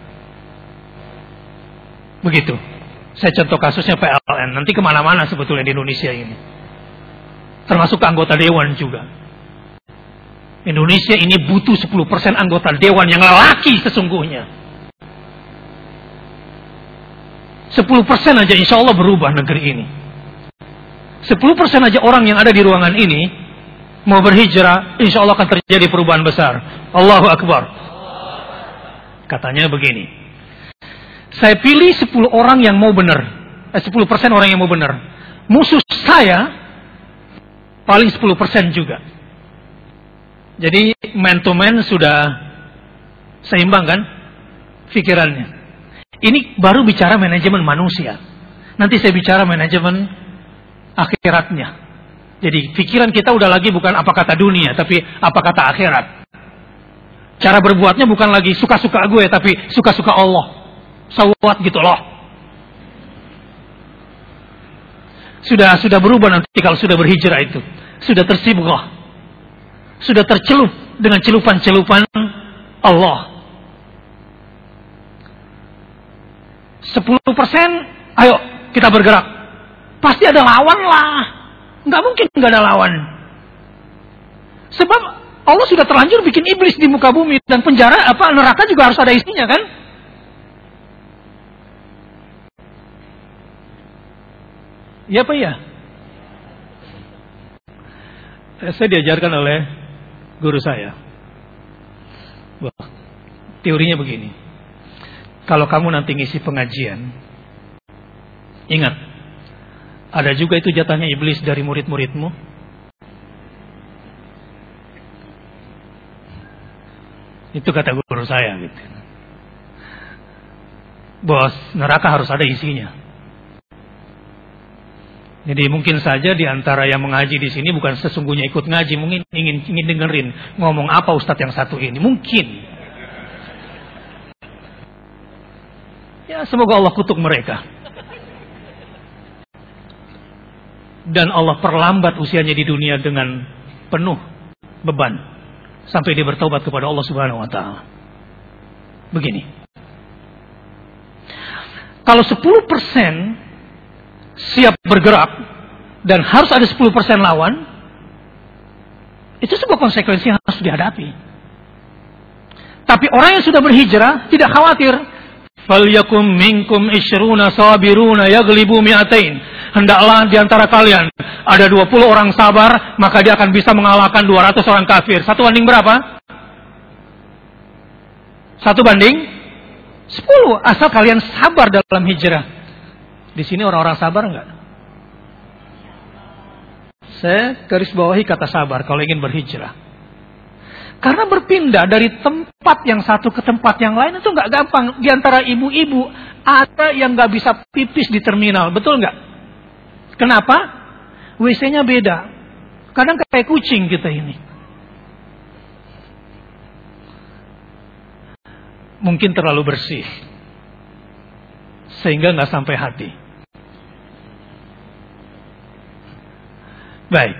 Begitu. Saya contoh kasusnya PLN. Nanti kemana-mana sebetulnya di Indonesia ini. Termasuk anggota dewan juga. Indonesia ini butuh 10% anggota dewan yang lelaki sesungguhnya. 10% aja insya Allah berubah negeri ini. 10% aja orang yang ada di ruangan ini mau berhijrah, insya Allah akan terjadi perubahan besar. Allahu Akbar. Katanya begini. Saya pilih 10 orang yang mau benar. 10% orang yang mau benar. Musuh saya paling 10% juga. Jadi man to man sudah seimbang kan pikirannya. Ini baru bicara manajemen manusia. Nanti saya bicara manajemen akhiratnya. Jadi pikiran kita udah lagi bukan apa kata dunia, tapi apa kata akhirat. Cara berbuatnya bukan lagi suka-suka gue, tapi suka-suka Allah. Sawat gitu loh. Sudah berubah nanti kalau sudah berhijrah itu. Sudah tersibuk. Sudah tercelup dengan celupan-celupan Allah. 10%, ayo kita bergerak. Pasti ada lawan lah. Nggak mungkin nggak ada lawan. Sebab Allah sudah terlanjur bikin iblis di muka bumi, dan penjara neraka juga harus ada isinya kan? Ya apa ya? Saya diajarkan oleh guru saya. Wah, teorinya begini. Kalau kamu nanti ngisi pengajian, ingat, ada juga itu jatahnya iblis dari murid-muridmu. Itu kata guru saya gitu. Bos, neraka harus ada isinya. Jadi mungkin saja di antara yang mengaji di sini bukan sesungguhnya ikut ngaji, mungkin ingin dengerin ngomong apa ustadz yang satu ini, mungkin. Ya, semoga Allah kutuk mereka. Dan Allah perlambat usianya di dunia dengan penuh beban sampai dia bertaubat kepada Allah Subhanahu wa taala. Begini. Kalau 10% siap bergerak dan harus ada 10% lawan, itu sebuah konsekuensi yang harus dihadapi. Tapi orang yang sudah berhijrah tidak khawatir. Falyakum minkum 20 sabiruna yaglibu mi'atain. Hendaklah di antara kalian ada 20 orang sabar, maka dia akan bisa mengalahkan 200 orang kafir. 1 banding berapa? 1 banding 10. Asal kalian sabar dalam hijrah. Di sini orang-orang sabar enggak? Saya garis bawahi kata sabar kalau ingin berhijrah. Karena berpindah dari tempat yang satu ke tempat yang lain itu enggak gampang. Di antara ibu-ibu ada yang enggak bisa pipis di terminal, betul enggak? Kenapa? WC-nya beda. Kadang kayak kucing kita ini. Mungkin terlalu bersih, sehingga nggak sampai hati. Baik.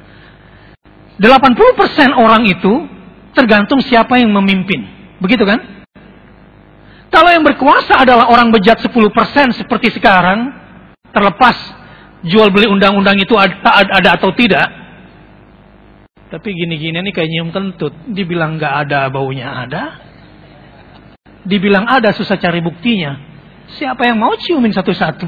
80% orang itu tergantung siapa yang memimpin. Begitu kan? Kalau yang berkuasa adalah orang bejat 10% seperti sekarang, terlepas jual beli undang-undang itu ada atau tidak. Tapi gini-gini nih kayak nyium kentut. Dibilang nggak ada, baunya ada. Dibilang ada, susah cari buktinya. Siapa yang mau ciumin satu-satu?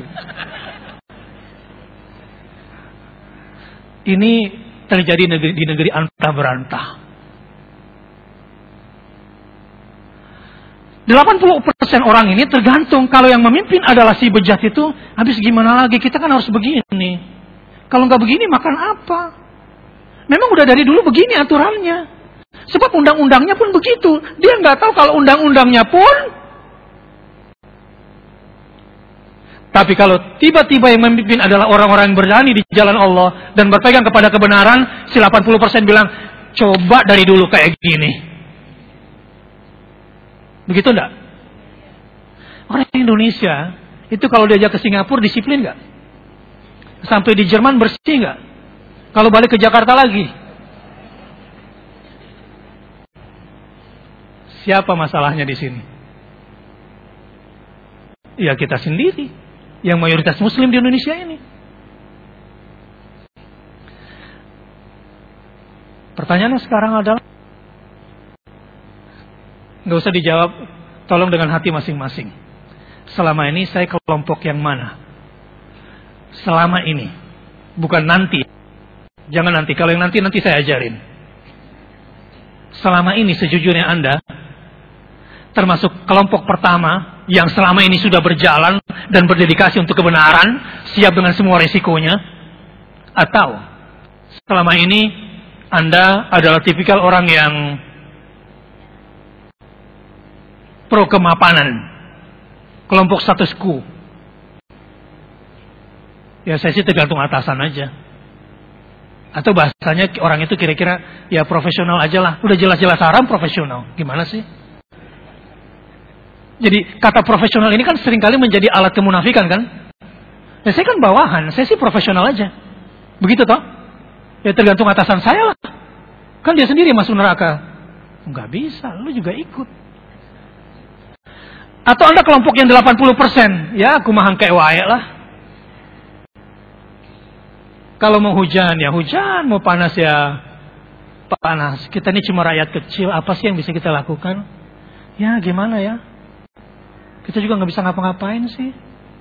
Ini terjadi di negeri antah berantah. 80% orang ini tergantung. Kalau yang memimpin adalah si bejat itu, habis gimana lagi? Kita kan harus begini. Kalau nggak begini makan apa? Memang udah dari dulu begini aturannya. Sebab undang-undangnya pun begitu. Dia nggak tahu kalau undang-undangnya pun. Tapi kalau tiba-tiba yang memimpin adalah orang-orang yang berani di jalan Allah dan berpegang kepada kebenaran, si 80% bilang, coba dari dulu kayak gini. Begitu enggak? Orang Indonesia itu kalau diajak ke Singapura disiplin nggak? Sampai di Jerman bersih nggak? Kalau balik ke Jakarta lagi, siapa masalahnya di sini? Ya kita sendiri, yang mayoritas Muslim di Indonesia ini. Pertanyaannya sekarang adalah, nggak usah dijawab, tolong dengan hati masing-masing. Selama ini saya kelompok yang mana? Selama ini, bukan nanti. Jangan nanti, kalau yang nanti saya ajarin. Selama ini sejujurnya Anda termasuk kelompok pertama yang selama ini sudah berjalan dan berdedikasi untuk kebenaran, siap dengan semua resikonya, atau selama ini Anda adalah tipikal orang yang pro kemapanan, kelompok status quo. Ya saya sih tergantung atasan aja. Atau bahasanya orang itu kira-kira ya profesional aja lah. Udah jelas-jelas haram profesional. Gimana sih? Jadi kata profesional ini kan seringkali menjadi alat kemunafikan kan? Ya saya kan bawahan, saya sih profesional aja. Begitu toh? Ya tergantung atasan saya lah. Kan dia sendiri masuk neraka. Enggak bisa, lu juga ikut. Atau Anda kelompok yang 80%, ya aku mahang kayak wae lah. Kalau mau hujan ya hujan, mau panas ya panas. Kita ini cuma rakyat kecil, apa sih yang bisa kita lakukan? Ya gimana ya? Kita juga nggak bisa ngapa-ngapain sih.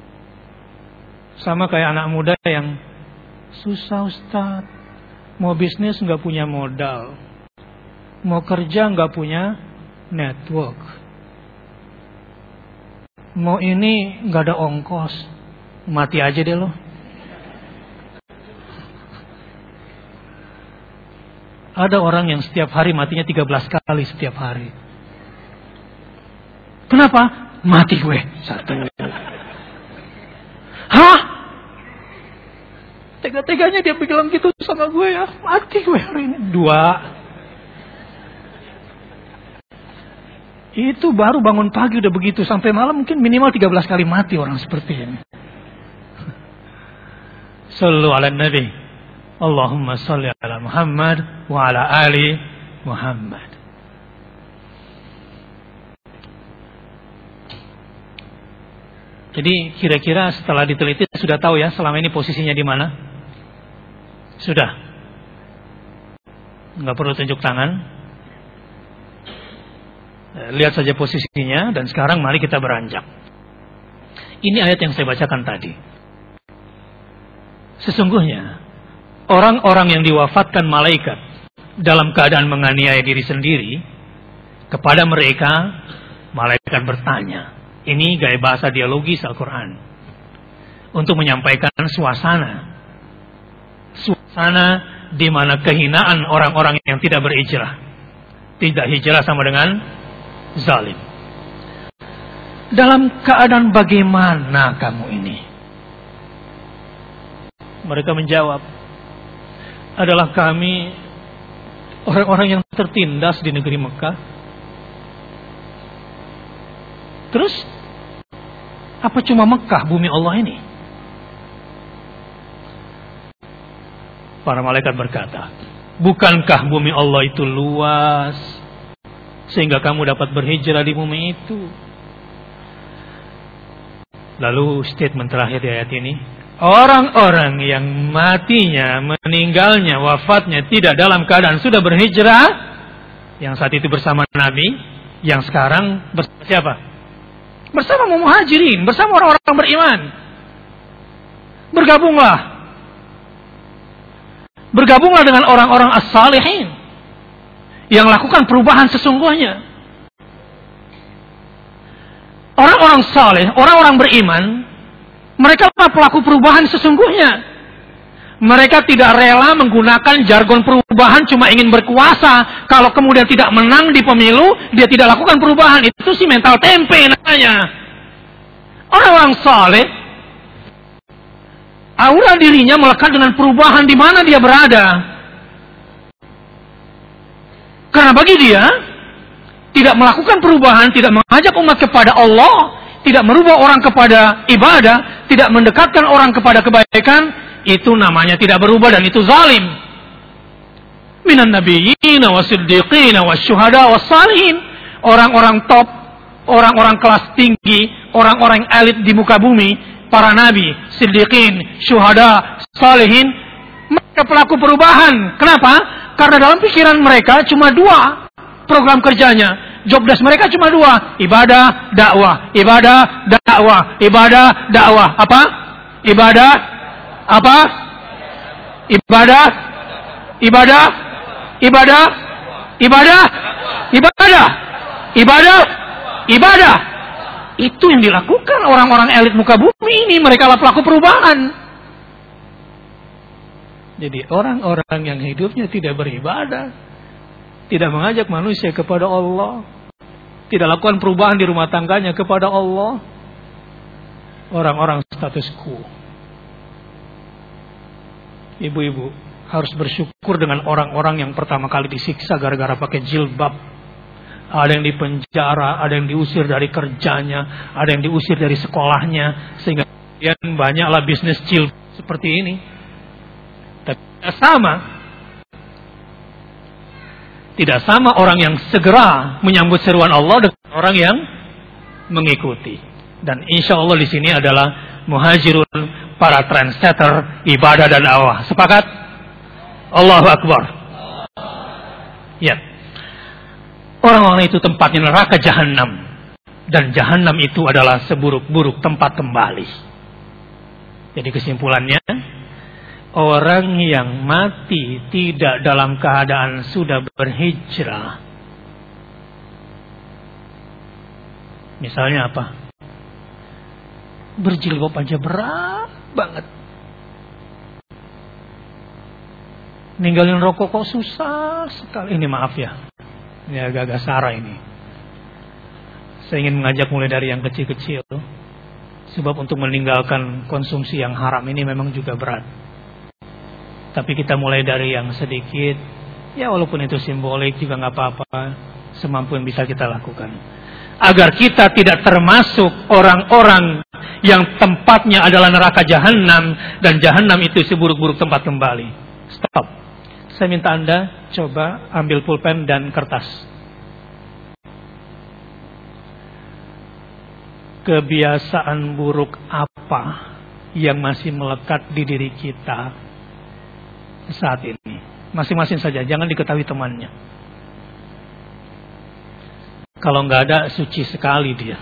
Sama kayak anak muda yang susah Ustaz. Mau bisnis nggak punya modal, mau kerja nggak punya network, mau ini nggak ada ongkos, mati aja deh lo. Ada orang yang setiap hari matinya 13 kali setiap hari. Kenapa? Mati gue. Satu. Hah? Tega-teganya dia bilang gitu sama gue ya. Mati gue hari ini. 2. Itu baru bangun pagi udah begitu. Sampai malam mungkin minimal 13 kali mati orang seperti ini. Sallu ala Nabi. Allahumma salli ala Muhammad wa ala ali Muhammad. Jadi kira-kira setelah diteliti sudah tahu ya selama ini posisinya di mana? Sudah. Nggak perlu tunjuk tangan. Lihat saja posisinya dan sekarang mari kita beranjak. Ini ayat yang saya bacakan tadi. Sesungguhnya orang-orang yang diwafatkan malaikat dalam keadaan menganiaya diri sendiri, kepada mereka malaikat bertanya. Ini gaya bahasa dialogis Al-Quran untuk menyampaikan suasana di mana kehinaan orang-orang yang tidak berhijrah. Tidak hijrah sama dengan zalim. Dalam keadaan bagaimana kamu ini? Mereka menjawab, adalah kami orang-orang yang tertindas di negeri Mekah. Terus apa cuma Mekah bumi Allah ini? Para malaikat berkata, bukankah bumi Allah itu luas sehingga kamu dapat berhijrah di bumi itu? Lalu statement terakhir di ayat ini, orang-orang yang matinya, meninggalnya, wafatnya tidak dalam keadaan sudah berhijrah, yang saat itu bersama Nabi, yang sekarang bersama siapa? Bersama muhajirin, bersama orang-orang beriman. Bergabunglah dengan orang-orang as-salihin yang lakukan perubahan sesungguhnya. Orang-orang saleh, orang-orang beriman, mereka pelaku perubahan sesungguhnya. Mereka tidak rela menggunakan jargon perubahan cuma ingin berkuasa. Kalau kemudian tidak menang di pemilu, dia tidak lakukan perubahan. Itu sih mental tempe namanya. Orang-orang saleh, aura dirinya melekat dengan perubahan di mana dia berada. Karena bagi dia, tidak melakukan perubahan, tidak mengajak umat kepada Allah, tidak merubah orang kepada ibadah, tidak mendekatkan orang kepada kebaikan, itu namanya tidak berubah dan itu zalim. Minan nabiyyin wasiddiqin wasyuhada wassalihin. Orang-orang top, orang-orang kelas tinggi, orang-orang elit di muka bumi, para nabi, siddiqin, syuhada, salihin, mereka pelaku perubahan. Kenapa? Karena dalam pikiran mereka cuma dua program kerjanya. Job desk mereka cuma dua. Ibadah, dakwah. Ibadah, dakwah. Ibadah, dakwah. Apa? Ibadah. Apa? Ibadah. Ibadah. Ibadah. Ibadah. Ibadah. Ibadah. Ibadah. Itu yang dilakukan orang-orang elit muka bumi ini. Mereka lah pelaku perubahan. Jadi orang-orang yang hidupnya tidak beribadah, tidak mengajak manusia kepada Allah, tidak lakukan perubahan di rumah tangganya kepada Allah, orang-orang status quo. Ibu-ibu harus bersyukur dengan orang-orang yang pertama kali disiksa gara-gara pakai jilbab. Ada yang dipenjara, ada yang diusir dari kerjanya, ada yang diusir dari sekolahnya, sehingga banyaklah bisnis jilbab seperti ini. Tapi tidak sama orang yang segera menyambut seruan Allah dengan orang yang mengikuti. Dan insya Allah di sini adalah muhajirun, para trendsetter ibadah dan dakwah. Sepakat? Allahu Akbar. Ya. Orang-orang itu tempatnya neraka jahanam, dan jahanam itu adalah seburuk-buruk tempat kembali. Jadi kesimpulannya, orang yang mati tidak dalam keadaan sudah berhijrah. Misalnya apa? Berjilbab aja berat banget. Ninggalin rokok kok susah sekali. Ini maaf ya. Ini agak-agak sara ini. Saya ingin mengajak mulai dari yang kecil-kecil. Sebab untuk meninggalkan konsumsi yang haram ini memang juga berat. Tapi kita mulai dari yang sedikit. Ya walaupun itu simbolik juga gak apa-apa. Semampu yang bisa kita lakukan. Agar kita tidak termasuk orang-orang yang tempatnya adalah neraka jahanam. Dan jahanam itu seburuk-buruk tempat kembali. Stop. Saya minta Anda coba ambil pulpen dan kertas. Kebiasaan buruk apa yang masih melekat di diri kita saat ini? Masing-masing saja, jangan diketahui temannya. Kalau nggak ada, suci sekali dia.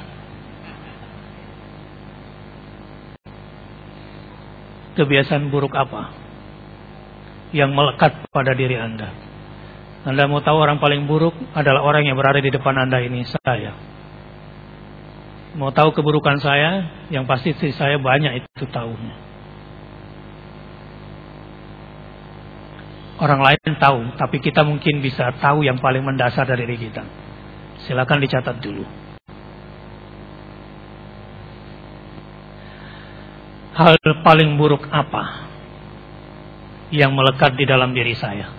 Kebiasaan buruk apa yang melekat pada diri Anda? Anda mau tahu orang paling buruk adalah orang yang berada di depan Anda ini, saya. Mau tahu keburukan saya? Yang pasti saya banyak itu tahunya. Orang lain tahu, tapi kita mungkin bisa tahu yang paling mendasar dari diri kita. Silakan dicatat dulu. Hal paling buruk apa yang melekat di dalam diri saya?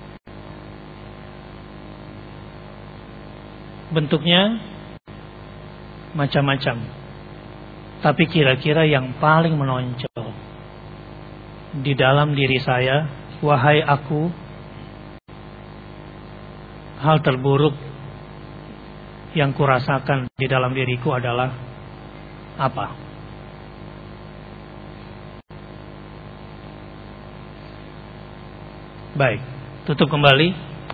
Bentuknya macam-macam, tapi kira-kira yang paling menonjol di dalam diri saya, wahai aku, hal terburuk yang kurasakan di dalam diriku adalah apa? Baik, tutup kembali,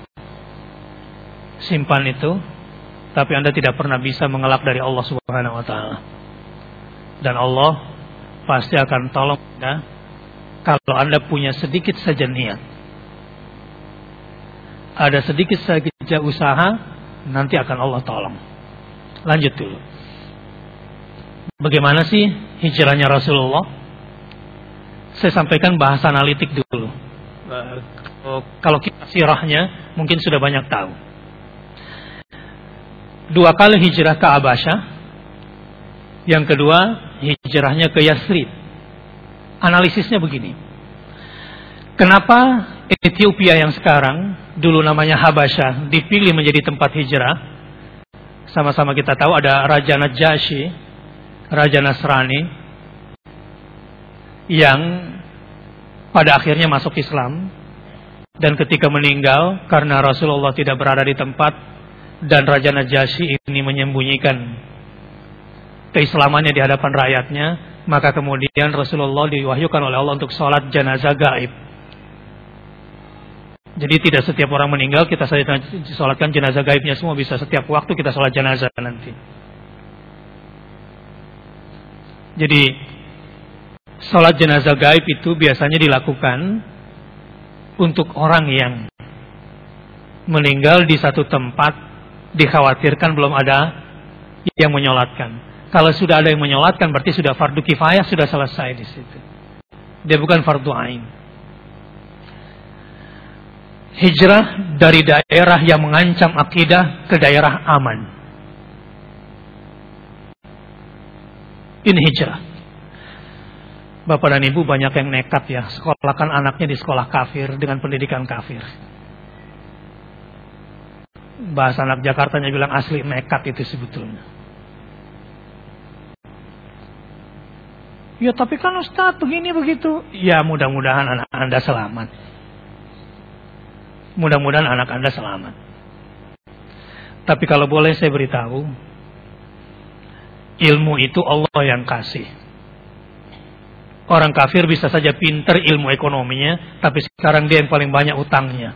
simpan itu. Tapi Anda tidak pernah bisa mengelak dari Allah Subhanahu wa taala. Dan Allah pasti akan tolong Anda kalau Anda punya sedikit saja niat. Ada sedikit saja usaha, nanti akan Allah tolong. Lanjut dulu. Bagaimana sih hijrahnya Rasulullah? Saya sampaikan bahasa analitik dulu. Kalau kita sirahnya mungkin sudah banyak tahu. 2 kali hijrah ke Habasyah. Yang kedua hijrahnya ke Yathrib. Analisisnya begini. Kenapa Ethiopia yang sekarang dulu namanya Habasyah dipilih menjadi tempat hijrah? Sama-sama kita tahu ada Raja Najasyi, Raja Nasrani, yang pada akhirnya masuk Islam. Dan ketika meninggal, karena Rasulullah tidak berada di tempat dan Raja Najasyi ini menyembunyikan keislamannya di hadapan rakyatnya, maka kemudian Rasulullah diwahyukan oleh Allah untuk sholat jenazah gaib. Jadi tidak setiap orang meninggal kita saja sholatkan jenazah gaibnya semua, bisa setiap waktu kita sholat jenazah nanti. Jadi sholat jenazah gaib itu biasanya dilakukan untuk orang yang meninggal di satu tempat, dikhawatirkan belum ada yang menyolatkan. Kalau sudah ada yang menyolatkan berarti sudah fardu kifayah, sudah selesai di situ. Dia bukan fardu ain. Hijrah dari daerah yang mengancam akidah ke daerah aman. Ini hijrah. Bapak dan Ibu banyak yang nekat ya, sekolahkan anaknya di sekolah kafir dengan pendidikan kafir. Bahasa anak Jakartanya bilang asli nekat itu sebetulnya. Ya tapi kan Ustadz begini begitu. Ya mudah-mudahan anak Anda selamat. Mudah-mudahan anak Anda selamat. Tapi kalau boleh saya beritahu, ilmu itu Allah yang kasih. Orang kafir bisa saja pinter ilmu ekonominya, tapi sekarang dia yang paling banyak utangnya.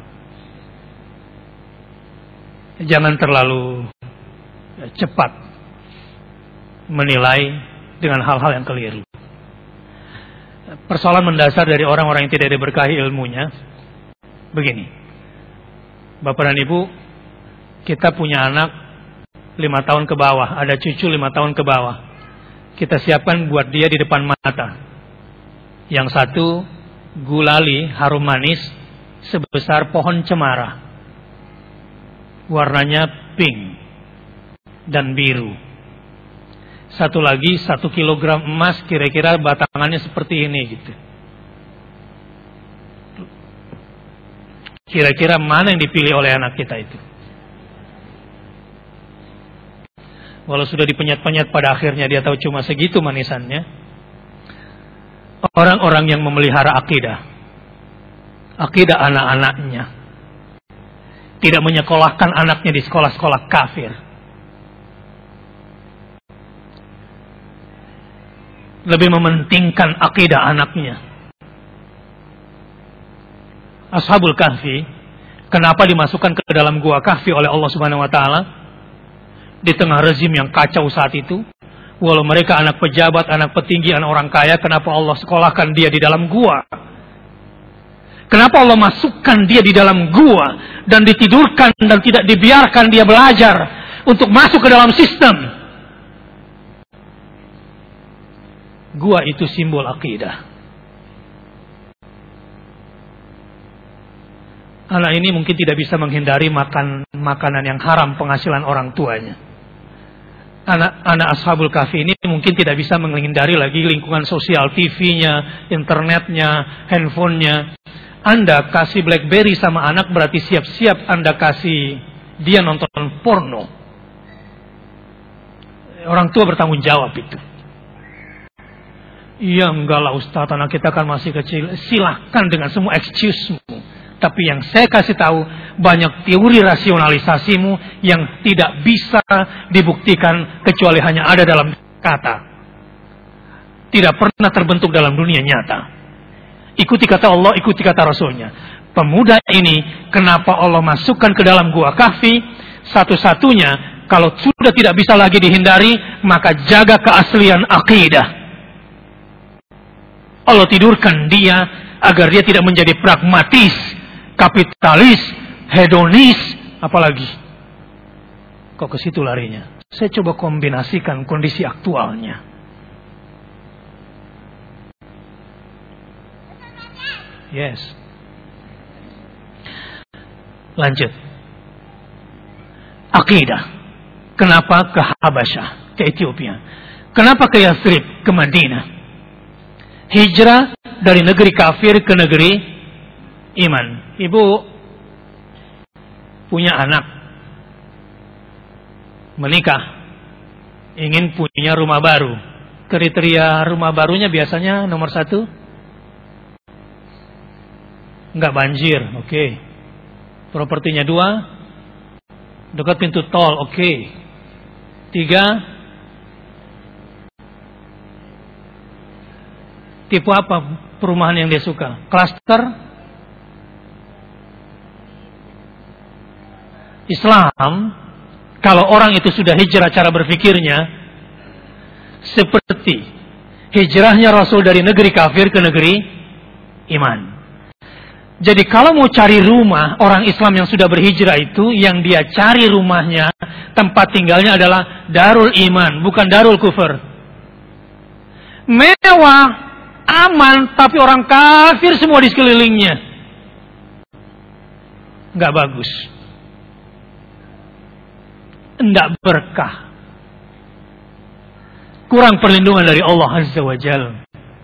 Jangan terlalu cepat menilai dengan hal-hal yang keliru. Persoalan mendasar dari orang-orang yang tidak diberkahi ilmunya begini. Bapak dan Ibu, kita punya anak 5 tahun ke bawah, ada cucu 5 tahun ke bawah. Kita siapkan buat dia di depan mata. Yang satu gulali harum manis sebesar pohon cemara. Warnanya pink dan biru. Satu lagi 1 kilogram emas, kira-kira batangannya seperti ini gitu. Kira-kira mana yang dipilih oleh anak kita itu? Walau sudah dipenyet-penyet pada akhirnya dia tahu cuma segitu manisannya. Orang-orang yang memelihara akidah anak-anaknya, tidak menyekolahkan anaknya di sekolah-sekolah kafir, lebih mementingkan akidah anaknya. Ashabul Kahfi, kenapa dimasukkan ke dalam gua Kahfi oleh Allah Subhanahu wa taala di tengah rezim yang kacau saat itu? Walau mereka anak pejabat, anak petinggi, anak orang kaya, kenapa Allah sekolahkan dia di dalam gua? Kenapa Allah masukkan dia di dalam gua dan ditidurkan dan tidak dibiarkan dia belajar untuk masuk ke dalam sistem? Gua itu simbol akidah. Anak ini mungkin tidak bisa menghindari makan makanan yang haram penghasilan orang tuanya. Anak Ashabul Kahfi ini mungkin tidak bisa menghindari lagi lingkungan sosial, TV-nya, internetnya, handphonenya. Anda kasih BlackBerry sama anak berarti siap-siap Anda kasih dia nonton porno. Orang tua bertanggung jawab itu. Iya enggak lah Ustaz, anak kita kan masih kecil. Silahkan dengan semua excuse-mu. Tapi yang saya kasih tahu, banyak teori rasionalisasimu yang tidak bisa dibuktikan kecuali hanya ada dalam kata. Tidak pernah terbentuk dalam dunia nyata. Ikuti kata Allah, ikuti kata Rasulnya. Pemuda ini, kenapa Allah masukkan ke dalam gua Kahfi? Satu-satunya, kalau sudah tidak bisa lagi dihindari, maka jaga keaslian akidah. Allah tidurkan dia agar dia tidak menjadi pragmatis, kapitalis, hedonis, apalagi. Kok ke situ larinya? Saya coba kombinasikan kondisi aktualnya. Yes. Lanjut. Akidah. Kenapa ke Habasyah, ke Ethiopia? Kenapa ke Yathrib, ke Madinah? Hijrah dari negeri kafir ke negeri iman. Ibu punya anak, menikah, ingin punya rumah baru. Kriteria rumah barunya biasanya nomor 1, enggak banjir, oke. Propertinya 2, dekat pintu tol, oke. 3, tipe apa perumahan yang dia suka? Klaster Islam. Kalau orang itu sudah hijrah cara berpikirnya seperti hijrahnya Rasul dari negeri kafir ke negeri iman. Jadi kalau mau cari rumah, orang Islam yang sudah berhijrah itu, yang dia cari rumahnya, tempat tinggalnya adalah Darul Iman, bukan Darul Kufur. Mewah, aman, tapi orang kafir semua di sekelilingnya. Nggak bagus. Nggak berkah. Kurang perlindungan dari Allah Azza wa Jalla.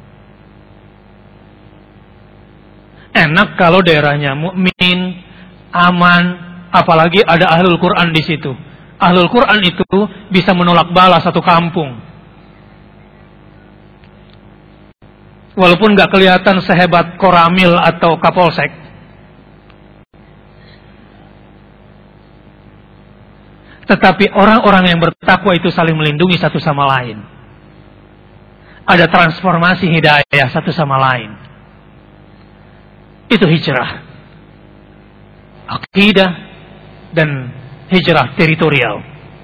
Enak kalau daerahnya mukmin, aman, apalagi ada ahlul Quran di situ. Ahlul Quran itu bisa menolak bala satu kampung. Walaupun nggak kelihatan sehebat Koramil atau Kapolsek. Tetapi orang-orang yang bertakwa itu saling melindungi satu sama lain. Ada transformasi hidayah satu sama lain. Itu hijrah. Akidah dan hijrah teritorial.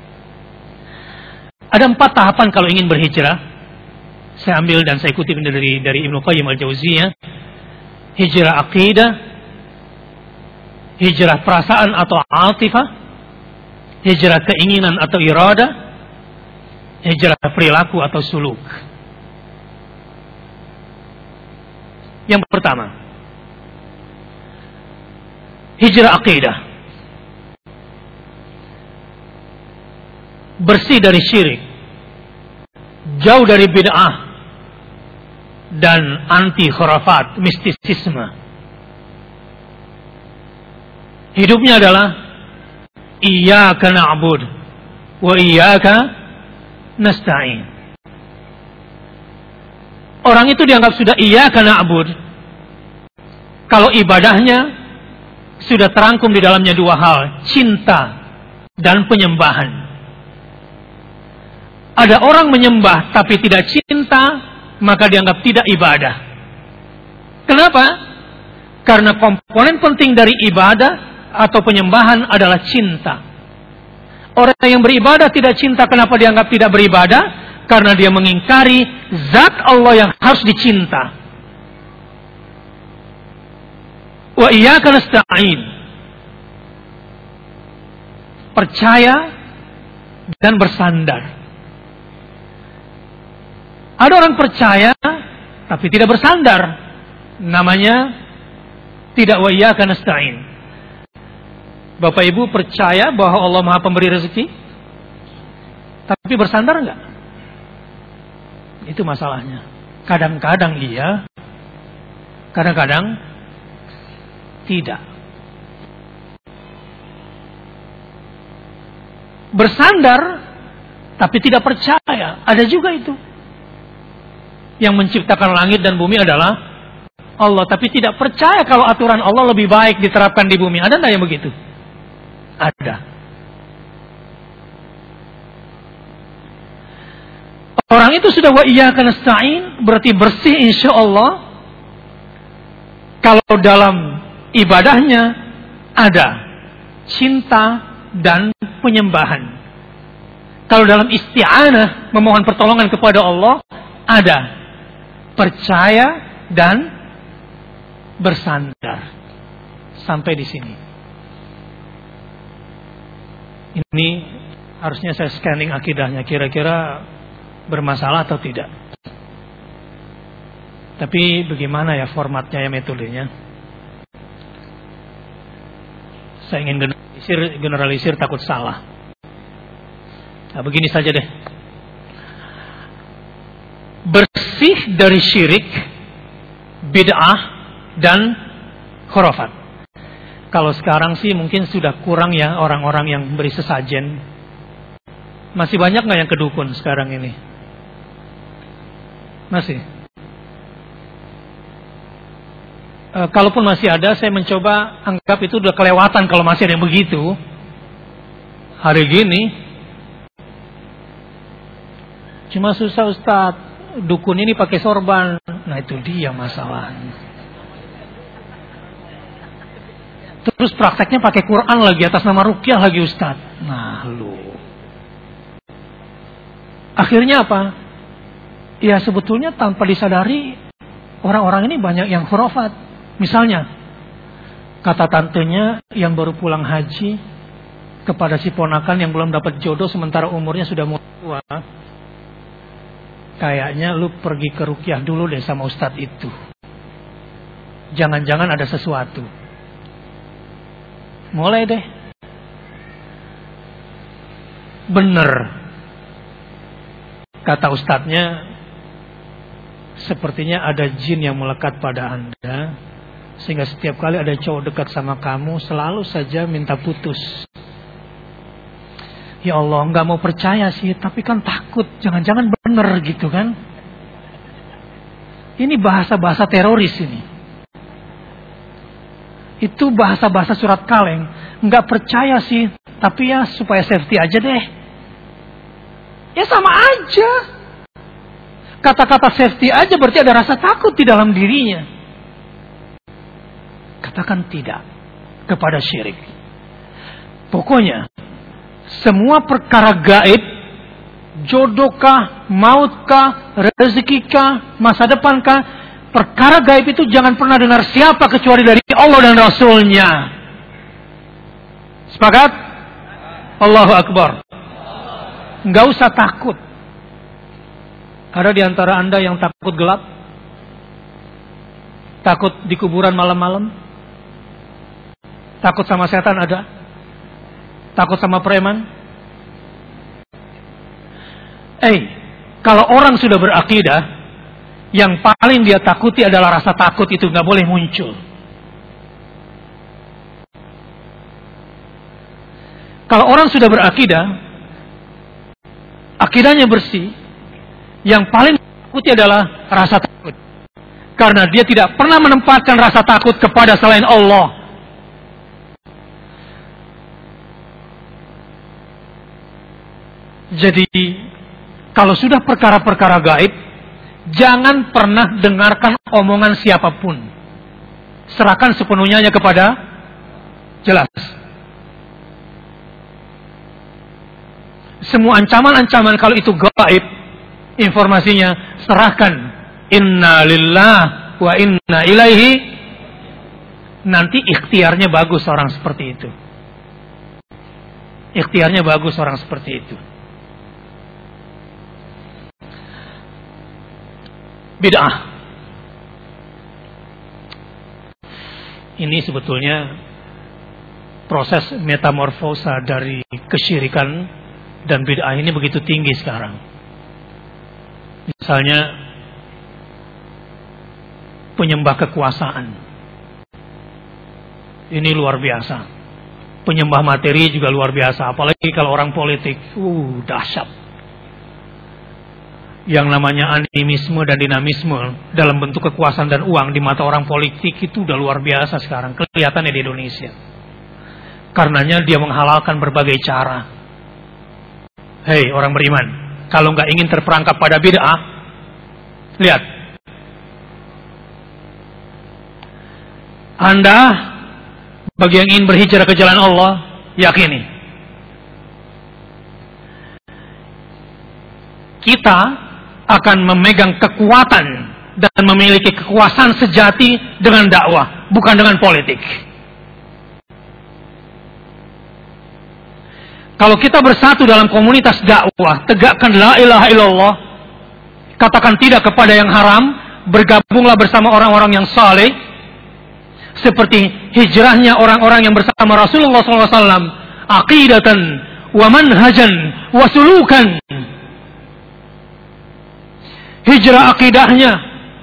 Ada 4 tahapan kalau ingin berhijrah. Saya ambil dan saya kutip dari Ibnu Qayyim Al-Jauziyah. Hijrah akidah, hijrah perasaan atau atifah, hijrah keinginan atau irada, hijrah perilaku atau suluk. Yang pertama, hijrah akidah. Bersih dari syirik, jauh dari bid'ah, dan anti khurafat, mistisisme. Hidupnya adalah iyyaka na'bud wa iyyaka nasta'in. Orang itu dianggap sudah iyyaka na'bud kalau ibadahnya sudah terangkum di dalamnya 2 hal, cinta dan penyembahan. Ada orang menyembah tapi tidak cinta, maka dianggap tidak ibadah. Kenapa? Karena komponen penting dari ibadah atau penyembahan adalah cinta. Orang yang beribadah tidak cinta, kenapa dianggap tidak beribadah? Karena dia mengingkari zat Allah yang harus dicinta. Wa iyyaka nasta'in. Percaya dan bersandar. Ada orang percaya tapi tidak bersandar. Namanya tidak wa iyyaka nasta'in. Bapak Ibu percaya bahwa Allah Maha Pemberi rezeki, tapi bersandar enggak? Itu masalahnya. Kadang-kadang iya, kadang-kadang tidak. Bersandar tapi tidak percaya, ada juga itu. Yang menciptakan langit dan bumi adalah Allah, tapi tidak percaya kalau aturan Allah lebih baik diterapkan di bumi. Ada enggak yang begitu? Ada. Orang itu sudah wa iyyaka nasta'in, berarti bersih insyaallah. Kalau dalam ibadahnya ada cinta dan penyembahan. Kalau dalam isti'anah, memohon pertolongan kepada Allah, ada percaya dan bersandar. Sampai di sini. Ini harusnya saya scanning akidahnya, kira-kira bermasalah atau tidak. Tapi bagaimana ya formatnya ya, metodenya? Saya ingin generalisir takut salah. Nah, begini saja deh. Bersih dari syirik, bid'ah, dan khurafat. Kalau sekarang sih mungkin sudah kurang ya orang-orang yang beri sesajen. Masih banyak nggak yang kedukun sekarang ini? Masih? Kalaupun masih ada, saya mencoba anggap itu udah kelewatan kalau masih ada yang begitu. Hari gini, cuma susah Ustaz, dukun ini pakai sorban. Nah itu dia masalahnya. Terus prakteknya pakai Quran lagi atas nama ruqyah lagi Ustaz. Nah lu. Akhirnya apa? Ya sebetulnya tanpa disadari orang-orang ini banyak yang khurafat. Misalnya, kata tantenya yang baru pulang haji kepada si ponakan yang belum dapat jodoh sementara umurnya sudah mulai tua. Kayaknya lu pergi ke ruqyah dulu deh sama ustadz itu. Jangan-jangan ada sesuatu. Mulai deh. Bener. Kata ustadznya, sepertinya ada jin yang melekat pada Anda. Sehingga setiap kali ada cowok dekat sama kamu, selalu saja minta putus. Ya Allah, nggak mau percaya sih, tapi kan takut. Jangan-jangan bener gitu kan. Ini bahasa-bahasa teroris ini. Itu bahasa-bahasa surat kaleng. Nggak percaya sih, tapi ya supaya safety aja deh. Ya sama aja. Kata-kata safety aja berarti ada rasa takut di dalam dirinya. Katakan tidak kepada syirik. Pokoknya semua perkara gaib, jodohkah, mautkah, rezekikah, masa depankah, perkara gaib itu jangan pernah dengar siapa kecuali dari Allah dan Rasulnya. Sepakat? Allahu Akbar. Enggak usah takut. Ada di antara Anda yang takut gelap? Takut di kuburan malam-malam? Takut sama setan ada? Takut sama preman? Kalau orang sudah berakidah, yang paling dia takuti adalah rasa takut itu nggak boleh muncul. Kalau orang sudah berakidah, akidahnya bersih, yang paling takuti adalah rasa takut. Karena dia tidak pernah menempatkan rasa takut kepada selain Allah. Jadi, kalau sudah perkara-perkara gaib, jangan pernah dengarkan omongan siapapun. Serahkan sepenuhnya kepada jelas. Semua ancaman-ancaman kalau itu gaib, informasinya serahkan. Inna lillah wa inna ilaihi. Nanti ikhtiarnya bagus orang seperti itu. Ikhtiarnya bagus orang seperti itu. Bid'ah. Ini sebetulnya proses metamorfosa dari kesyirikan dan bid'ah ini begitu tinggi sekarang. Misalnya penyembah kekuasaan. Ini luar biasa. Penyembah materi juga luar biasa, apalagi kalau orang politik. Dahsyat. Yang namanya animisme dan dinamisme dalam bentuk kekuasaan dan uang di mata orang politik itu udah luar biasa sekarang. Kelihatannya di Indonesia. Karenanya dia menghalalkan berbagai cara. Hei orang beriman, kalau nggak ingin terperangkap pada bid'ah, lihat. Anda bagi yang ingin berhijrah ke jalan Allah, yakini. Kita akan memegang kekuatan dan memiliki kekuasaan sejati dengan dakwah, bukan dengan politik. Kalau kita bersatu dalam komunitas dakwah, tegakkan la ilaha illallah, katakan tidak kepada yang haram, bergabunglah bersama orang-orang yang saleh, seperti hijrahnya orang-orang yang bersama Rasulullah SAW, aqidatan wa manhajan wa sulukan. Hijrah akidahnya,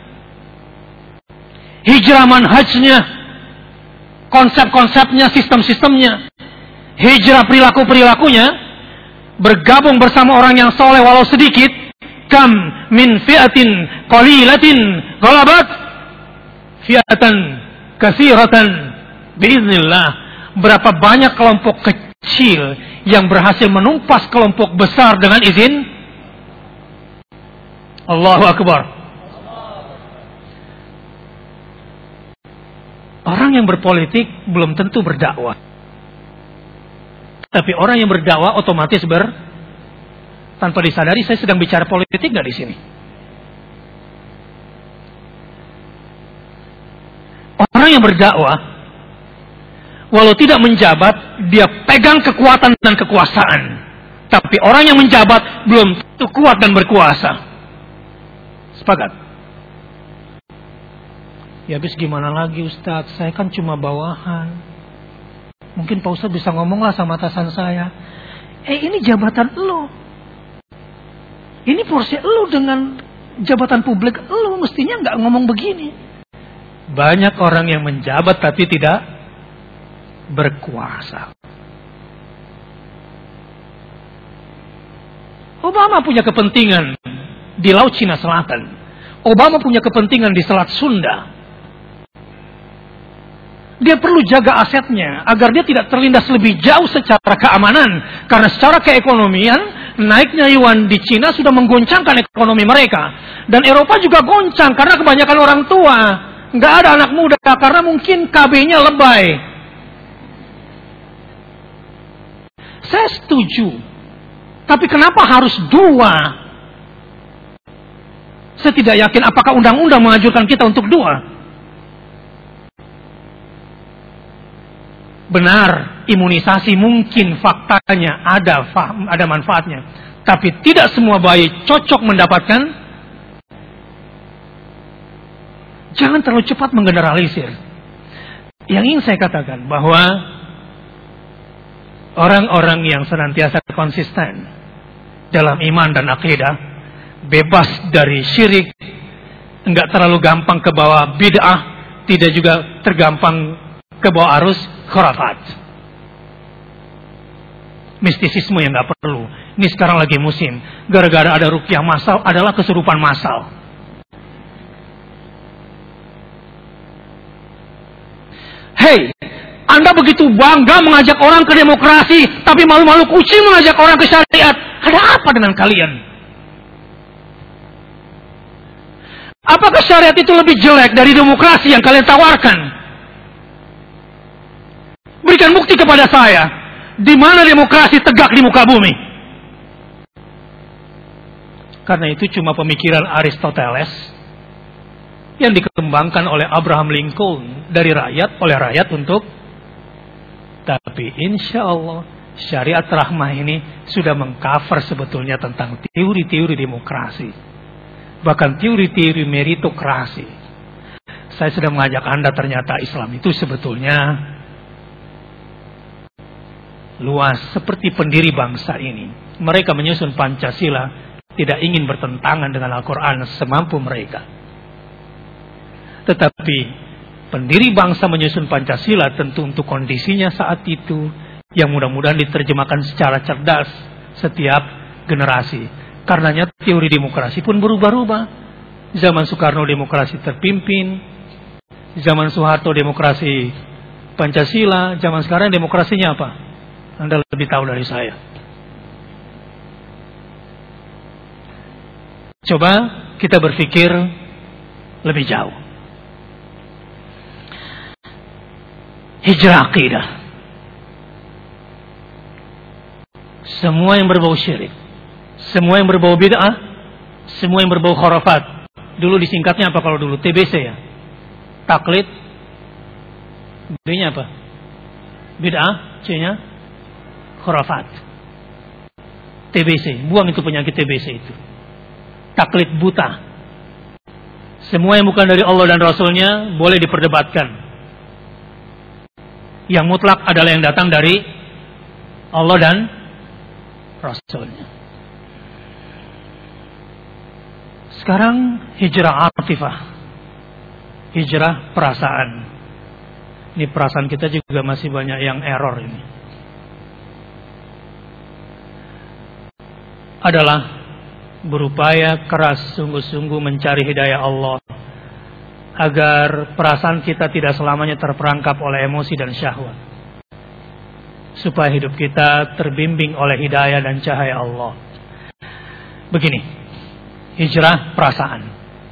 hijrah manhajnya, konsep-konsepnya, sistem-sistemnya, hijrah perilaku-perilakunya, bergabung bersama orang yang soleh walau sedikit. Kam min fi'atin qalilatin ghalabat fi'atan katsiratan biiznillah. Berapa banyak kelompok kecil yang berhasil menumpas kelompok besar dengan izin Allahu Akbar. Orang yang berpolitik belum tentu berdakwah. Tapi orang yang berdakwah otomatis tanpa disadari. Saya sedang bicara politik nggak di sini? Orang yang berdakwah, walau tidak menjabat, dia pegang kekuatan dan kekuasaan. Tapi orang yang menjabat belum tentu kuat dan berkuasa. Sepakat? Ya habis gimana lagi Ustaz? Saya kan cuma bawahan. Mungkin Pak Ustaz bisa ngomonglah sama atasan saya. Ini jabatan lo. Ini porsi lo dengan jabatan publik lo. Mestinya nggak ngomong begini. Banyak orang yang menjabat tapi tidak berkuasa. Obama punya kepentingan di Laut Cina Selatan. Obama punya kepentingan di Selat Sunda. Dia perlu jaga asetnya agar dia tidak terlindas lebih jauh secara keamanan. Karena secara keekonomian, naiknya yuan di Cina sudah menggoncangkan ekonomi mereka. Dan Eropa juga goncang karena kebanyakan orang tua. Nggak ada anak muda karena mungkin KB-nya lebay. Saya setuju. Tapi kenapa harus dua? Saya tidak yakin apakah undang-undang menganjurkan kita untuk dua. Benar, imunisasi mungkin faktanya ada manfaatnya. Tapi tidak semua bayi cocok mendapatkan. Jangan terlalu cepat menggeneralisir. Yang ingin saya katakan bahwa orang-orang yang senantiasa konsisten dalam iman dan akidah, bebas dari syirik, enggak terlalu gampang ke bawah bid'ah, tidak juga tergampang ke bawah arus khurafat. Mistisisme yang enggak perlu. Ini sekarang lagi musim. Gara-gara ada ruqyah massal adalah kesurupan massal. Hei, Anda begitu bangga mengajak orang ke demokrasi, tapi malu-malu kucing mengajak orang ke syariat. Ada apa dengan kalian? Apakah syariat itu lebih jelek dari demokrasi yang kalian tawarkan? Berikan bukti kepada saya. Di mana demokrasi tegak di muka bumi? Karena itu cuma pemikiran Aristoteles yang dikembangkan oleh Abraham Lincoln dari rakyat, oleh rakyat untuk. Tapi insya Allah syariat rahmah ini sudah mengcover sebetulnya tentang teori-teori demokrasi. Bahkan teori-teori meritokrasi. Saya sudah mengajak Anda, ternyata Islam itu sebetulnya luas seperti pendiri bangsa ini. Mereka menyusun Pancasila tidak ingin bertentangan dengan Al-Quran semampu mereka. Tetapi pendiri bangsa menyusun Pancasila tentu untuk kondisinya saat itu, yang mudah-mudahan diterjemahkan secara cerdas setiap generasi. Karenanya teori demokrasi pun berubah-ubah. Zaman Soekarno demokrasi terpimpin, zaman Soeharto demokrasi Pancasila, zaman sekarang demokrasinya apa? Anda lebih tahu dari saya. Coba kita berpikir lebih jauh. Hijrah akidah. Semua yang berbau syirik, semua yang berbau bid'ah, semua yang berbau khurafat. Dulu disingkatnya apa kalau dulu? TBC ya. Taklid. B-nya apa? Bid'ah, C-nya khurafat. TBC, buang itu penyakit TBC itu. Taklid buta. Semua yang bukan dari Allah dan Rasulnya boleh diperdebatkan. Yang mutlak adalah yang datang dari Allah dan Rasulnya. Sekarang hijrah atifah, hijrah perasaan. Ini perasaan kita juga masih banyak yang error ini. Adalah berupaya keras sungguh-sungguh mencari hidayah Allah agar perasaan kita tidak selamanya terperangkap oleh emosi dan syahwat, supaya hidup kita terbimbing oleh hidayah dan cahaya Allah. Begini, hijrah perasaan.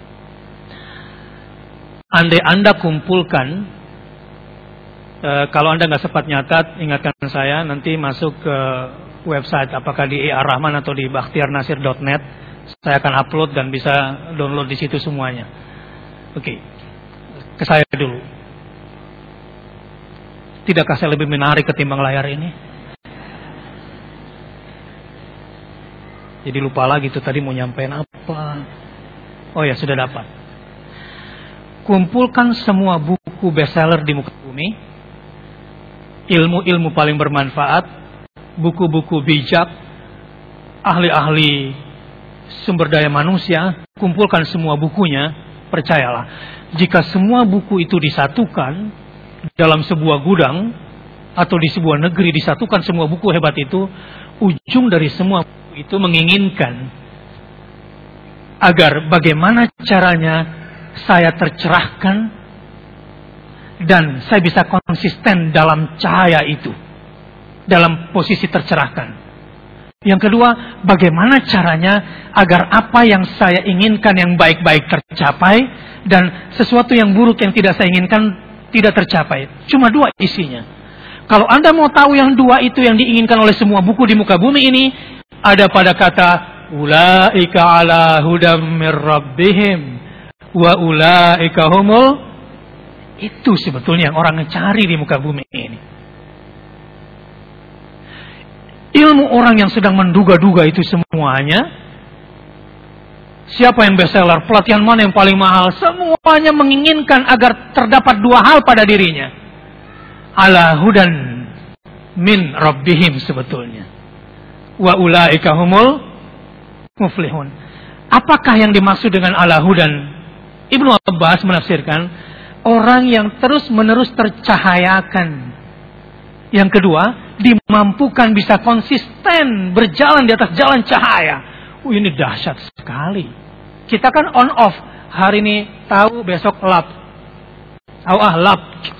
Andai Anda kumpulkan, kalau Anda nggak sempat nyatat, ingatkan saya, nanti masuk ke website, apakah di Ar-Rahman atau di bakhtiarnasir.net, saya akan upload dan bisa download di situ semuanya. Oke, ke saya dulu. Tidakkah saya lebih menarik ketimbang layar ini? Jadi lupa lagi tuh tadi mau nyampein apa. Oh ya, sudah dapat. Kumpulkan semua buku bestseller di muka bumi, ilmu-ilmu paling bermanfaat, buku-buku bijak, ahli-ahli sumber daya manusia, kumpulkan semua bukunya. Percayalah, jika semua buku itu disatukan dalam sebuah gudang atau di sebuah negeri, disatukan semua buku hebat itu, ujung dari semua buku itu menginginkan agar bagaimana caranya saya tercerahkan dan saya bisa konsisten dalam cahaya itu, dalam posisi tercerahkan. Yang kedua, bagaimana caranya agar apa yang saya inginkan yang baik-baik tercapai dan sesuatu yang buruk yang tidak saya inginkan tidak tercapai. Cuma dua isinya. Kalau Anda mau tahu yang dua itu yang diinginkan oleh semua buku di muka bumi ini, ada pada kata ulaika ala hudam mir rabbihim wa ulaika humul, itu sebetulnya yang orang cari di muka bumi ini. Ilmu orang yang sedang menduga-duga itu semuanya, siapa yang bestseller, pelatihan mana yang paling mahal, semuanya menginginkan agar terdapat dua hal pada dirinya. Ala hudan min rabbihim sebetulnya. Wa ulaika humul muflihun. Apakah yang dimaksud dengan ala hudan? Ibnu Abbas menafsirkan, orang yang terus-menerus tercahayakan. Yang kedua, dimampukan bisa konsisten berjalan di atas jalan cahaya. Ini dahsyat sekali. Kita kan on off. Hari ini tahu, besok lap. Lap. Gitu.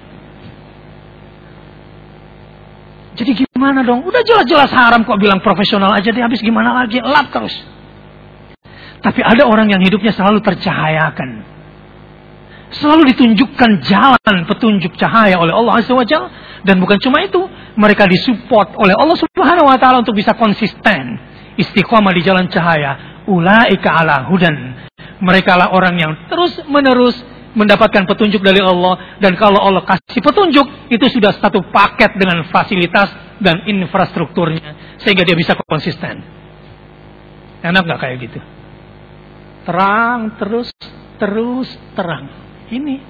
Jadi gimana dong? Udah jelas-jelas haram kok bilang profesional aja deh. Habis gimana lagi? Lap terus. Tapi ada orang yang hidupnya selalu tercahayakan. Selalu ditunjukkan jalan petunjuk cahaya oleh Allah Azza wa Jalla. Dan bukan cuma itu, mereka disupport oleh Allah Subhanahu wa taala untuk bisa konsisten istiqomah di jalan cahaya. Ulaika ala hudan. Mereka lah orang yang terus-menerus mendapatkan petunjuk dari Allah, dan kalau Allah kasih petunjuk, itu sudah satu paket dengan fasilitas dan infrastrukturnya sehingga dia bisa konsisten. Enak nggak kayak gitu? Terang terus terang. Ini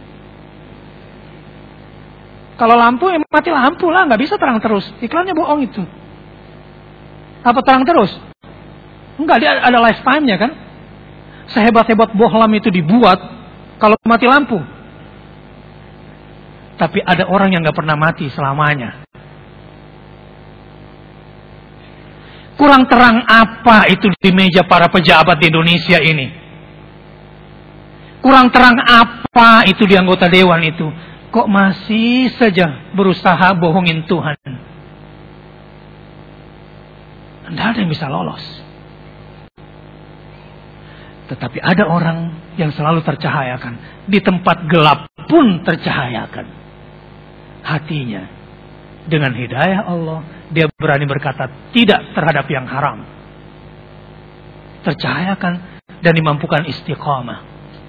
kalau lampu mati lampu lah, nggak bisa terang terus. Iklannya bohong itu. Apa terang terus? Enggak, dia ada lifetime-nya kan. Sehebat-hebat bohlam itu dibuat kalau mati lampu. Tapi ada orang yang nggak pernah mati selamanya. Kurang terang apa itu di meja para pejabat di Indonesia ini? Kurang terang apa itu di anggota dewan itu? Kok masih saja berusaha bohongin Tuhan? Tidak ada yang bisa lolos. Tetapi ada orang yang selalu tercahayakan. Di tempat gelap pun tercahayakan. Hatinya dengan hidayah Allah, dia berani berkata tidak terhadap yang haram. Tercahayakan dan dimampukan istiqamah.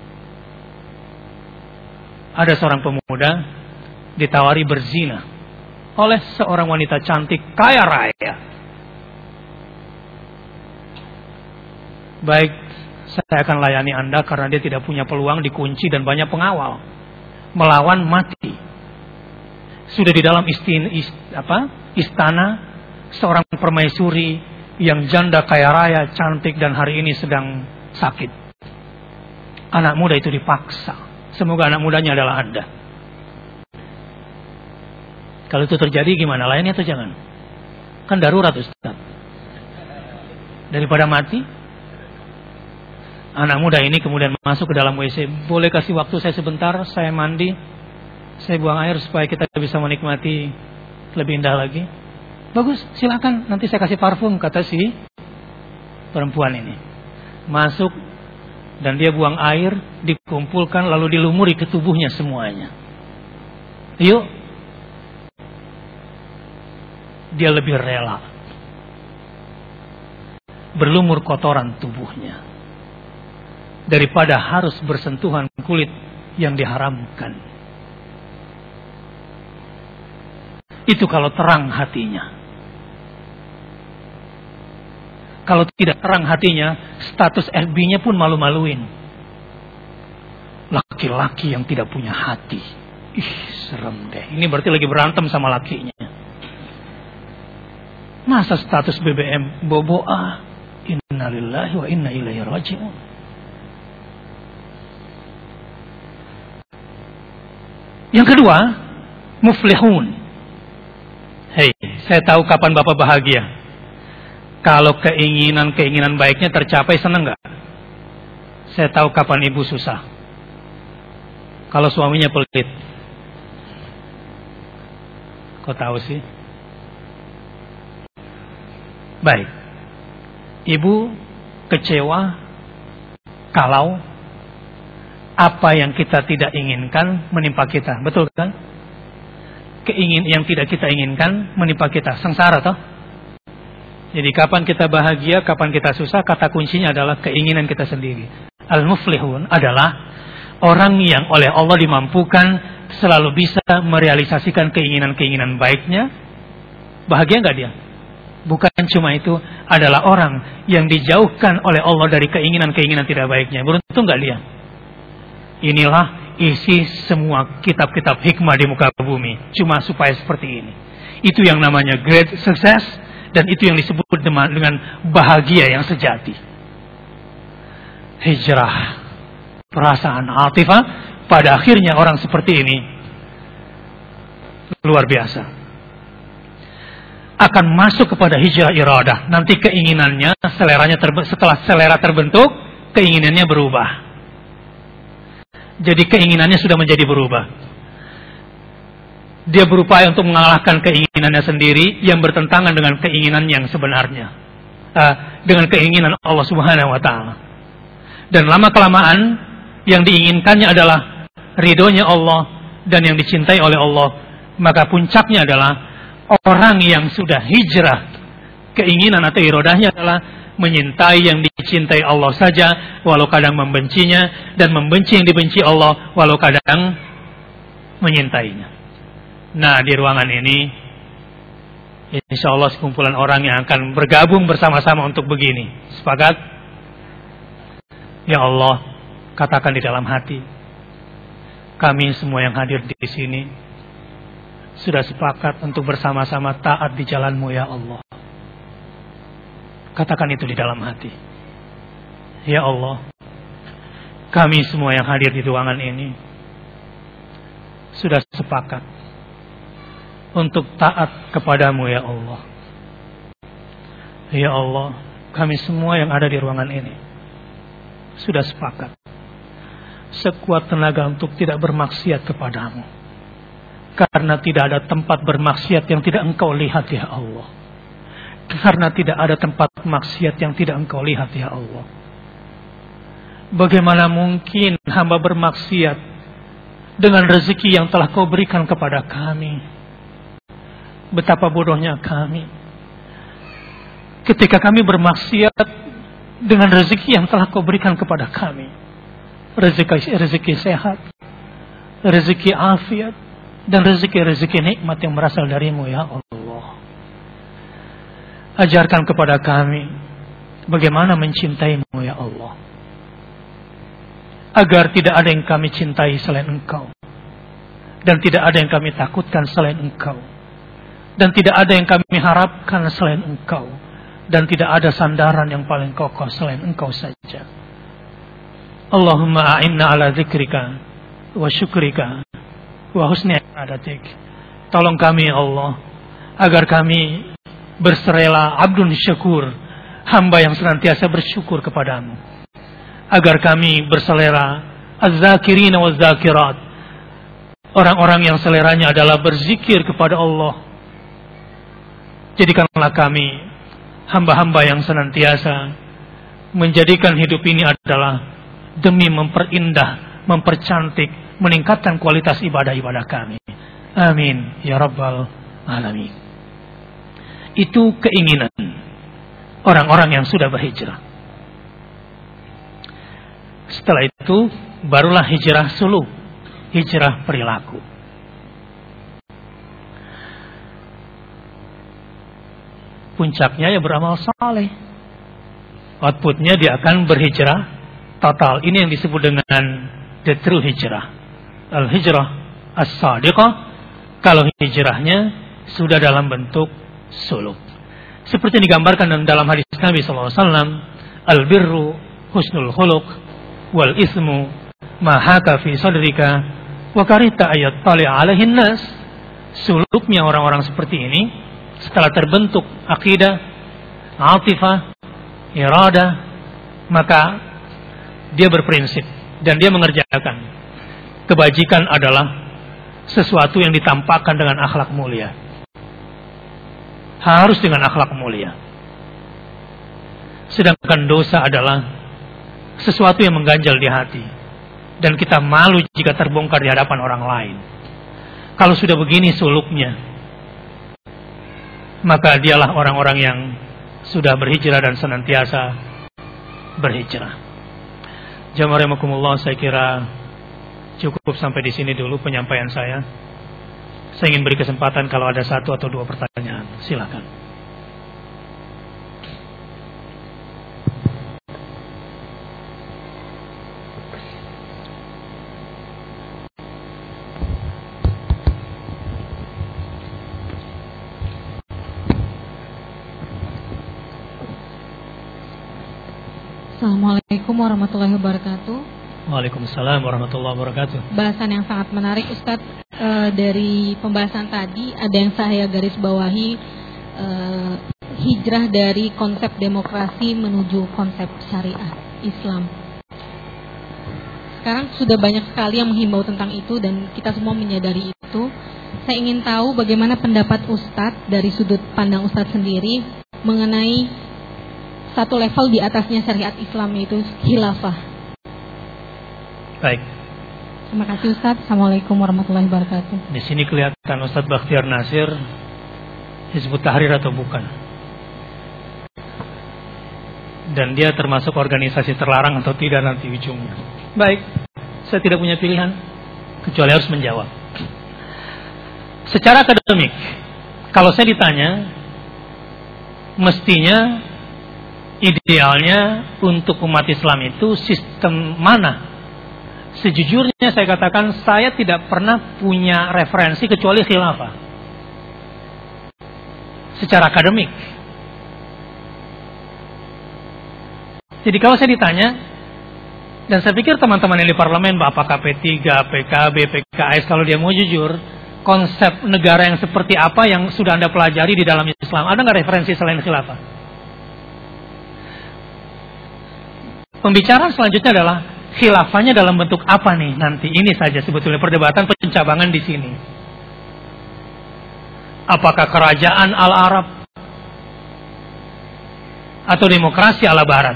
Ada seorang pemuda ditawari berzina oleh seorang wanita cantik kaya raya. Baik saya akan layani Anda karena dia tidak punya peluang, dikunci dan banyak pengawal. Melawan mati. Sudah di dalam istana seorang permaisuri yang janda kaya raya, cantik dan hari ini sedang sakit. Anak muda itu dipaksa. Semoga anak mudanya adalah Anda. Kalau itu terjadi gimana? Layani atau jangan? Kan darurat, Ustaz. Daripada mati, anak muda ini kemudian masuk ke dalam WC. Boleh kasih waktu saya sebentar, saya mandi, saya buang air supaya kita bisa menikmati lebih indah lagi. Bagus, silakan. Nanti saya kasih parfum, kata si perempuan ini. Masuk dan dia buang air, dikumpulkan lalu dilumuri ke tubuhnya semuanya. Yuk. Dia lebih rela berlumur kotoran tubuhnya daripada harus bersentuhan kulit yang diharamkan. Itu kalau terang hatinya. Kalau tidak terang hatinya, status FB-nya pun malu-maluin. Laki-laki yang tidak punya hati. Ih, serem deh. Ini berarti lagi berantem sama lakinya. Masa status BBM boboa? Innalillahi wa inna ilaihi raji'un. Yang kedua, muflihun. Hei, saya tahu kapan Bapak bahagia. Kalau keinginan baiknya tercapai, senang gak? Saya tahu kapan ibu susah. Kalau suaminya pelit. Kok tahu sih? Baik. Ibu kecewa kalau apa yang kita tidak inginkan menimpa kita. Betul kan? Yang tidak kita inginkan menimpa kita. Sengsara toh? Jadi kapan kita bahagia, kapan kita susah, kata kuncinya adalah keinginan kita sendiri. Al-muflihun adalah orang yang oleh Allah dimampukan selalu bisa merealisasikan keinginan-keinginan baiknya. Bahagia enggak dia? Bukan cuma itu, adalah orang yang dijauhkan oleh Allah dari keinginan-keinginan tidak baiknya. Beruntung enggak dia? Inilah isi semua kitab-kitab hikmah di muka bumi. Cuma supaya seperti ini. Itu yang namanya great success. Dan itu yang disebut dengan bahagia yang sejati. Hijrah, perasaan atifah, pada akhirnya orang seperti ini luar biasa. Akan masuk kepada hijrah iradah. Nanti keinginannya, setelah selera terbentuk, keinginannya berubah. Jadi keinginannya sudah menjadi berubah. Dia berupaya untuk mengalahkan keinginannya sendiri yang bertentangan dengan keinginan yang sebenarnya, dengan keinginan Allah Subhanahu wa taala. Dan lama-kelamaan yang diinginkannya adalah ridhonya Allah dan yang dicintai oleh Allah. Maka puncaknya adalah orang yang sudah hijrah, keinginan atau iradahnya adalah menyintai yang dicintai Allah saja, walau kadang membencinya, dan membenci yang dibenci Allah, walau kadang menyintainya. Nah, di ruangan ini insya Allah sekumpulan orang yang akan bergabung bersama-sama untuk begini. Sepakat? Ya Allah, katakan di dalam hati, kami semua yang hadir di sini sudah sepakat untuk bersama-sama taat di jalan-Mu ya Allah. Katakan itu di dalam hati. Ya Allah, kami semua yang hadir di ruangan ini sudah sepakat untuk taat kepadamu ya Allah. Ya Allah, kami semua yang ada di ruangan ini sudah sepakat sekuat tenaga untuk tidak bermaksiat kepadamu. Karena tidak ada tempat bermaksiat yang tidak Engkau lihat ya Allah. Karena tidak ada tempat maksiat yang tidak Engkau lihat ya Allah. Bagaimana mungkin hamba bermaksiat dengan rezeki yang telah Kau berikan kepada kami? Betapa bodohnya kami ketika kami bermaksiat dengan rezeki yang telah Kau berikan kepada kami. Rezeki sehat, rezeki afiat, dan rezeki nikmat yang berasal darimu ya Allah. Ajarkan kepada kami bagaimana mencintaimu ya Allah. agar tidak ada yang kami cintai selain Engkau, dan tidak ada yang kami takutkan selain Engkau, dan tidak ada yang kami harapkan selain Engkau, dan tidak ada sandaran yang paling kokoh selain Engkau saja. Allahumma a'inna ala dzikrika wa syukrika wa husni ibadatik. Tolong kami ya Allah, agar kami berserela abdun syakur, hamba yang senantiasa bersyukur kepadamu. Agar kami berselera az-zakirina waz-zakirat, orang-orang yang seleranya adalah berzikir kepada Allah. Jadikanlah kami hamba-hamba yang senantiasa menjadikan hidup ini adalah demi memperindah, mempercantik, meningkatkan kualitas ibadah-ibadah kami. Amin ya rabbal alamin. Itu keinginan orang-orang yang sudah berhijrah. Setelah itu barulah hijrah suluk, hijrah perilaku. Puncaknya ya beramal saleh. Outputnya dia akan berhijrah total. Ini yang disebut dengan the true hijrah. Al-hijrah as-sadiqah, kalau hijrahnya sudah dalam bentuk suluk. Seperti yang digambarkan dalam hadis Nabi SAW, al-birru husnul khuluq, wal ismu ma haka fi sadrika wa karita ayat tali alaihin nas. Suluknya orang-orang seperti ini setelah terbentuk akidah, atifah, irada, maka dia berprinsip dan dia mengerjakan kebajikan adalah sesuatu yang ditampakkan dengan akhlak mulia. Harus dengan akhlak mulia. Sedangkan dosa adalah sesuatu yang mengganjal di hati, dan kita malu jika terbongkar di hadapan orang lain. Kalau sudah begini suluknya, maka dialah orang-orang yang sudah berhijrah dan senantiasa berhijrah. Jamaah rahimakumullah, saya kira cukup sampai di sini dulu penyampaian saya. Saya ingin beri kesempatan kalau ada satu atau dua pertanyaan, silakan. Assalamualaikum warahmatullahi wabarakatuh. Waalaikumsalam warahmatullahi wabarakatuh. Bahasan yang sangat menarik Ustadz. Dari pembahasan tadi ada yang saya garis bawahi, hijrah dari konsep demokrasi menuju konsep syariah Islam. Sekarang sudah banyak sekali yang menghimbau tentang itu dan kita semua menyadari itu. Saya ingin tahu bagaimana pendapat Ustadz dari sudut pandang Ustadz sendiri mengenai satu level di atasnya syariat Islam, yaitu khilafah. Baik. Terima kasih Ustaz. Assalamualaikum warahmatullahi wabarakatuh. Di sini kelihatan Ustaz Bakhtiar Nasir Hizbut Tahrir atau bukan? Dan dia termasuk organisasi terlarang atau tidak nanti ujungnya. Baik, saya tidak punya pilihan kecuali harus menjawab. Secara akademik, kalau saya ditanya, mestinya idealnya untuk umat Islam itu sistem mana? Sejujurnya saya katakan saya tidak pernah punya referensi kecuali khilafah. Secara akademik. Jadi kalau saya ditanya, dan saya pikir teman-teman yang di parlemen, apakah P3, PKB, PKS, kalau dia mau jujur, konsep negara yang seperti apa yang sudah Anda pelajari di dalam Islam, ada nggak referensi selain khilafah? Pembicaraan selanjutnya adalah khilafahnya dalam bentuk apa nih nanti. Ini saja sebetulnya perdebatan pencabangan di sini. Apakah kerajaan ala Arab atau demokrasi ala Barat,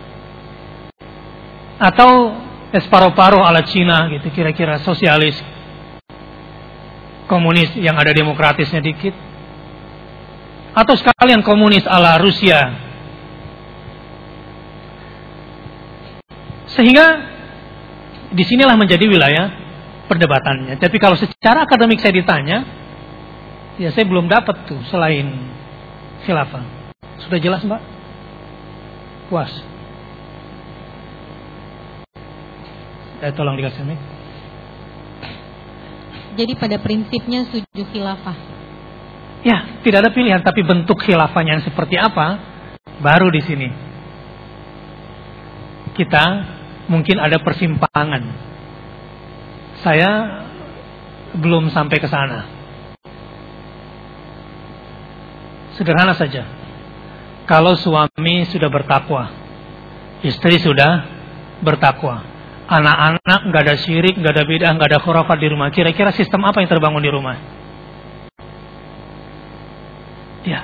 atau separuh-paruh ala Cina gitu, kira-kira sosialis, komunis yang ada demokratisnya dikit, atau sekalian komunis ala Rusia. Sehingga disinilah menjadi wilayah perdebatannya. Tapi kalau secara akademik saya ditanya, ya saya belum dapat tuh selain khilafah. Sudah jelas Mbak? Puas? Tolong dikasih mic. Jadi pada prinsipnya setuju khilafah. Ya, tidak ada pilihan, tapi bentuk khilafahnya yang seperti apa, baru di sini kita mungkin ada persimpangan. Saya belum sampai ke sana. Sederhana saja. Kalau suami sudah bertakwa, istri sudah bertakwa, anak-anak nggak ada syirik, nggak ada bid'ah, nggak ada khurafat di rumah, kira-kira sistem apa yang terbangun di rumah? Ya.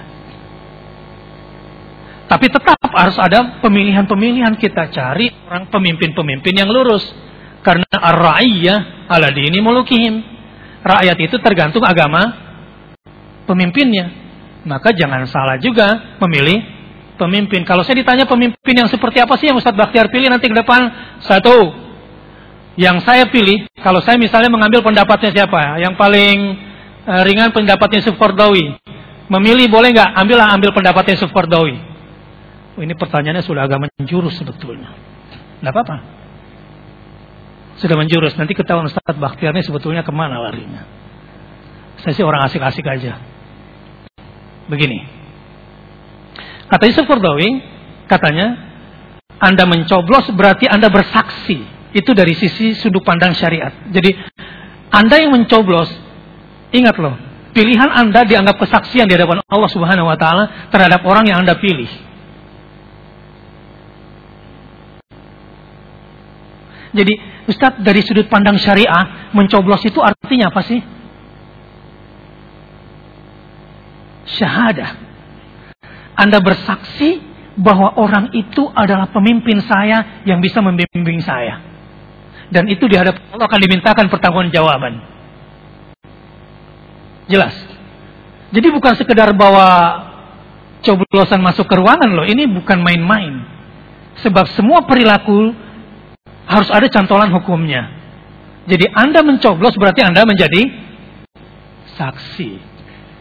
Tapi tetap harus ada pemilihan-pemilihan, kita cari orang pemimpin-pemimpin yang lurus. Karena ar-ra'iyah ala dini mulukihim. Rakyat itu tergantung agama pemimpinnya. Maka jangan salah juga memilih pemimpin. Kalau saya ditanya pemimpin yang seperti apa sih yang Ustadz Bakhtiar pilih nanti ke depan? Satu, yang saya pilih, kalau saya misalnya mengambil pendapatnya siapa? Yang paling ringan pendapatnya Yusuf Qaradawi. Memilih boleh nggak? Ambil pendapatnya Yusuf Qaradawi. Ini pertanyaannya sudah agak menjurus sebetulnya. Nggak apa-apa. Sudah menjurus. Nanti ketahuan Ustadz Bakhtiar ini sebetulnya kemana larinya. Saya sih orang asik-asik aja. Begini. Kata Yusuf Qaradawi, katanya, Anda mencoblos berarti Anda bersaksi. Itu dari sisi sudut pandang syariat. Jadi, Anda yang mencoblos, ingat loh, pilihan Anda dianggap kesaksian di hadapan Allah Subhanahu wa taala terhadap orang yang Anda pilih. Jadi, Ustadz, dari sudut pandang syariah, mencoblos itu artinya apa sih? Syahadah. Anda bersaksi bahwa orang itu adalah pemimpin saya yang bisa membimbing saya. Dan itu di hadapan Allah akan dimintakan pertanggungjawaban. Jelas. Jadi bukan sekedar bawa coblosan masuk ke ruangan loh. Ini bukan main-main. Sebab semua perilaku harus ada cantolan hukumnya. Jadi Anda mencoblos berarti Anda menjadi saksi.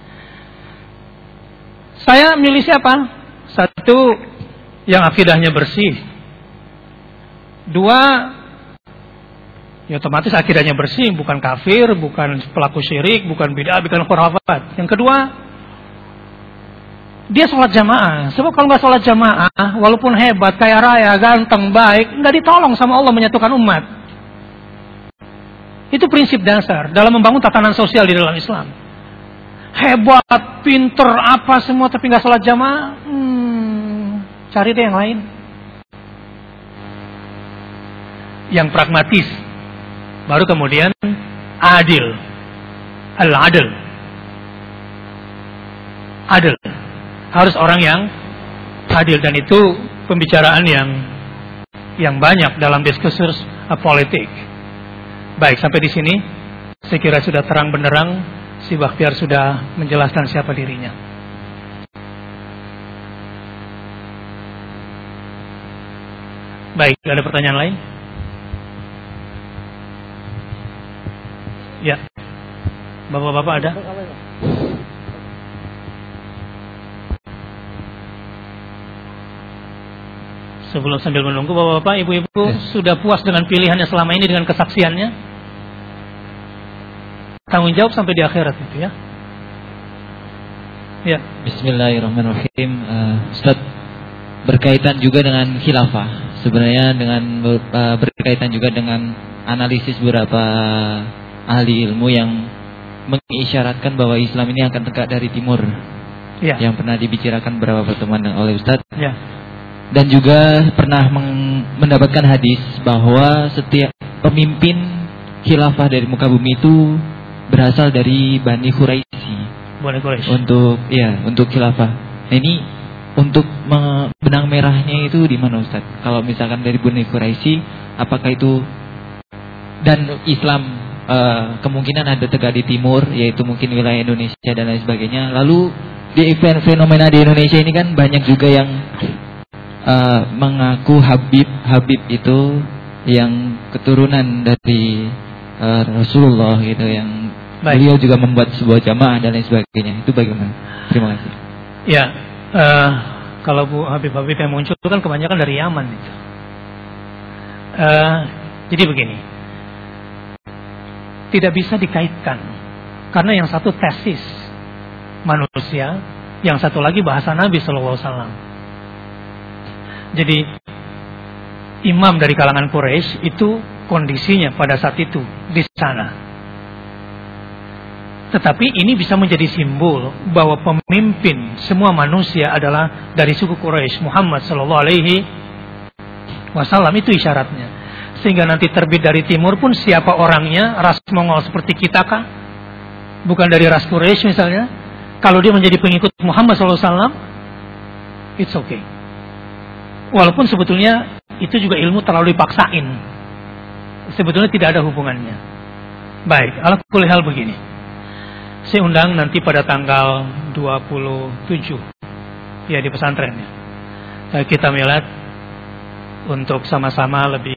Saya milih siapa? Satu, yang akidahnya bersih. Dua, ya otomatis akidahnya bersih, bukan kafir, bukan pelaku syirik, bukan bid'ah, bukan khurafat. Yang kedua, dia sholat jamaah. Sebab kalau nggak sholat jamaah, walaupun hebat, kaya raya, ganteng, baik, nggak ditolong sama Allah menyatukan umat. Itu prinsip dasar dalam membangun tatanan sosial di dalam Islam. Hebat, pinter, apa semua, tapi nggak sholat jamaah, cari deh yang lain. Yang pragmatis, baru kemudian adil, al-adil, adil. Harus orang yang adil, dan itu pembicaraan yang banyak dalam diskursus politik. Baik, sampai di sini saya kira sudah terang benderang. Si Bakhtiar sudah menjelaskan siapa dirinya. Baik, ada pertanyaan lain? Ya, bapak-bapak ada? Sebelum sambil menunggu, bapak-bapak, ibu-ibu sudah puas dengan pilihannya selama ini, dengan kesaksiannya? Tanggung jawab sampai di akhirat itu ya. Ya. Bismillahirrahmanirrahim. Ustaz, berkaitan juga dengan khilafah. Sebenarnya dengan berkaitan juga dengan analisis beberapa ahli ilmu yang mengisyaratkan bahwa Islam ini akan tegak dari timur. Ya. Yang pernah dibicarakan beberapa pertemuan oleh Ustaz. Ya. Dan juga pernah mendapatkan hadis bahwa setiap pemimpin khilafah dari muka bumi itu berasal dari Bani Quraisy. Untuk khilafah. Nah, ini untuk benang merahnya itu di mana Ustaz? Kalau misalkan dari Bani Quraisy, apakah itu, dan Islam kemungkinan ada tegak di timur, yaitu mungkin wilayah Indonesia dan lain sebagainya. Lalu di fenomena di Indonesia ini kan banyak juga yang mengaku Habib itu yang keturunan dari Rasulullah gitu, yang beliau juga membuat sebuah jamaah dan lain sebagainya. Itu bagaimana? Terima kasih. Ya, kalau Bu Habib-Habib yang muncul itu kan kebanyakan dari Yaman itu. Jadi begini, tidak bisa dikaitkan, karena yang satu tesis manusia, yang satu lagi bahasa Nabi SAW. Jadi imam dari kalangan Quraisy itu kondisinya pada saat itu di sana. Tetapi ini bisa menjadi simbol bahwa pemimpin semua manusia adalah dari suku Quraisy, Muhammad SAW. Itu isyaratnya. Sehingga nanti terbit dari timur pun siapa orangnya, ras Mongol seperti kita kah? Bukan dari ras Quraisy misalnya. Kalau dia menjadi pengikut Muhammad SAW, it's okay. Walaupun sebetulnya itu juga ilmu terlalu dipaksain. Sebetulnya tidak ada hubungannya. Baik, ala kulli hal begini. Saya undang nanti pada tanggal 27 ya di pesantren ya. Kita milad untuk sama-sama lebih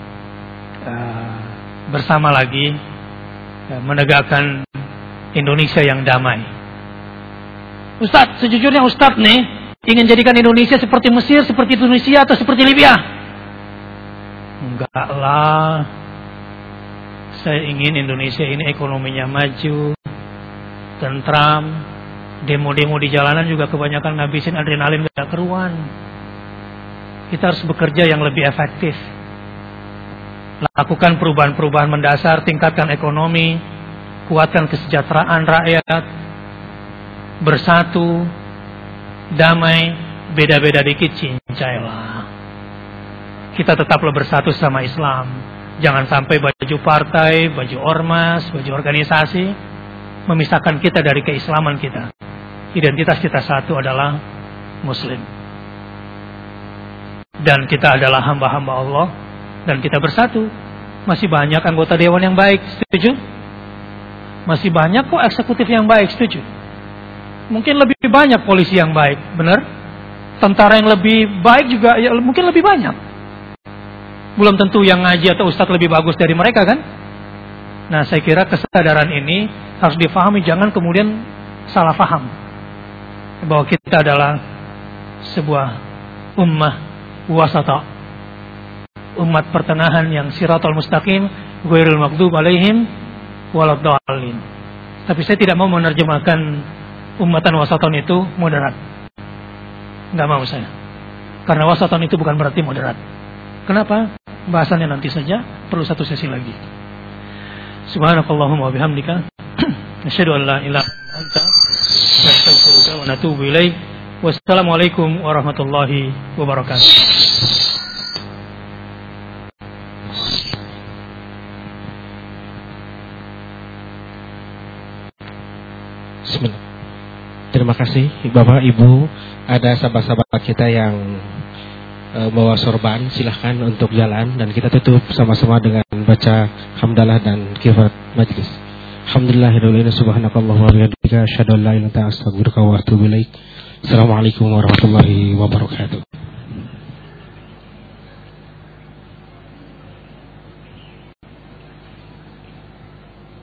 bersama lagi menegakkan Indonesia yang damai. Ustadz, sejujurnya Ustadz nih ingin jadikan Indonesia seperti Mesir, seperti Tunisia, atau seperti Libya. Enggak lah. Saya ingin Indonesia ini ekonominya maju, tentram, demo-demo di jalanan juga kebanyakan ngabisin adrenalin gak keruan. Kita harus bekerja yang lebih efektif. Lakukan perubahan-perubahan mendasar, tingkatkan ekonomi, kuatkan kesejahteraan rakyat, bersatu, damai, beda-beda dikit cincailah. Kita tetaplah bersatu sama Islam. Jangan sampai baju partai, baju ormas, baju organisasi memisahkan kita dari keislaman kita. Identitas kita satu adalah Muslim. Dan kita adalah hamba-hamba Allah. Dan kita bersatu. Masih banyak anggota dewan yang baik, setuju? Masih banyak kok eksekutif yang baik, setuju? Mungkin lebih banyak polisi yang baik, benar? Tentara yang lebih baik juga ya, mungkin lebih banyak. Belum tentu yang ngaji atau ustadz lebih bagus dari mereka kan? Nah, saya kira kesadaran ini harus difahami, jangan kemudian salah faham bahwa kita adalah sebuah ummah wasata, umat pertengahan yang siratal mustaqim, ghairil maghdub alaihim waladdallin. Tapi saya tidak mau menerjemahkan ummatan wasatan itu moderat. Enggak mau saya. Karena wasatan itu bukan berarti moderat. Kenapa? Bahasannya nanti saja, perlu satu sesi lagi. Subhanakallahumma wa bihamdika asyhadu an la ilaha illa anta astaghfiruka wa atubu ilaik. Wassalamualaikum warahmatullahi wabarakatuh. Bismillah. Terima kasih Bapak Ibu. Ada sahabat-sahabat kita yang bawa sorban, silahkan untuk jalan. Dan kita tutup sama-sama dengan baca hamdalah dan kifarat majlis. Alhamdulillahirabbil alamin, subhanakallahumma wa bihamdika asyhadu an la ilaha illa anta astaghfiruka wa atubu ilaik. Assalamualaikum warahmatullahi wabarakatuh.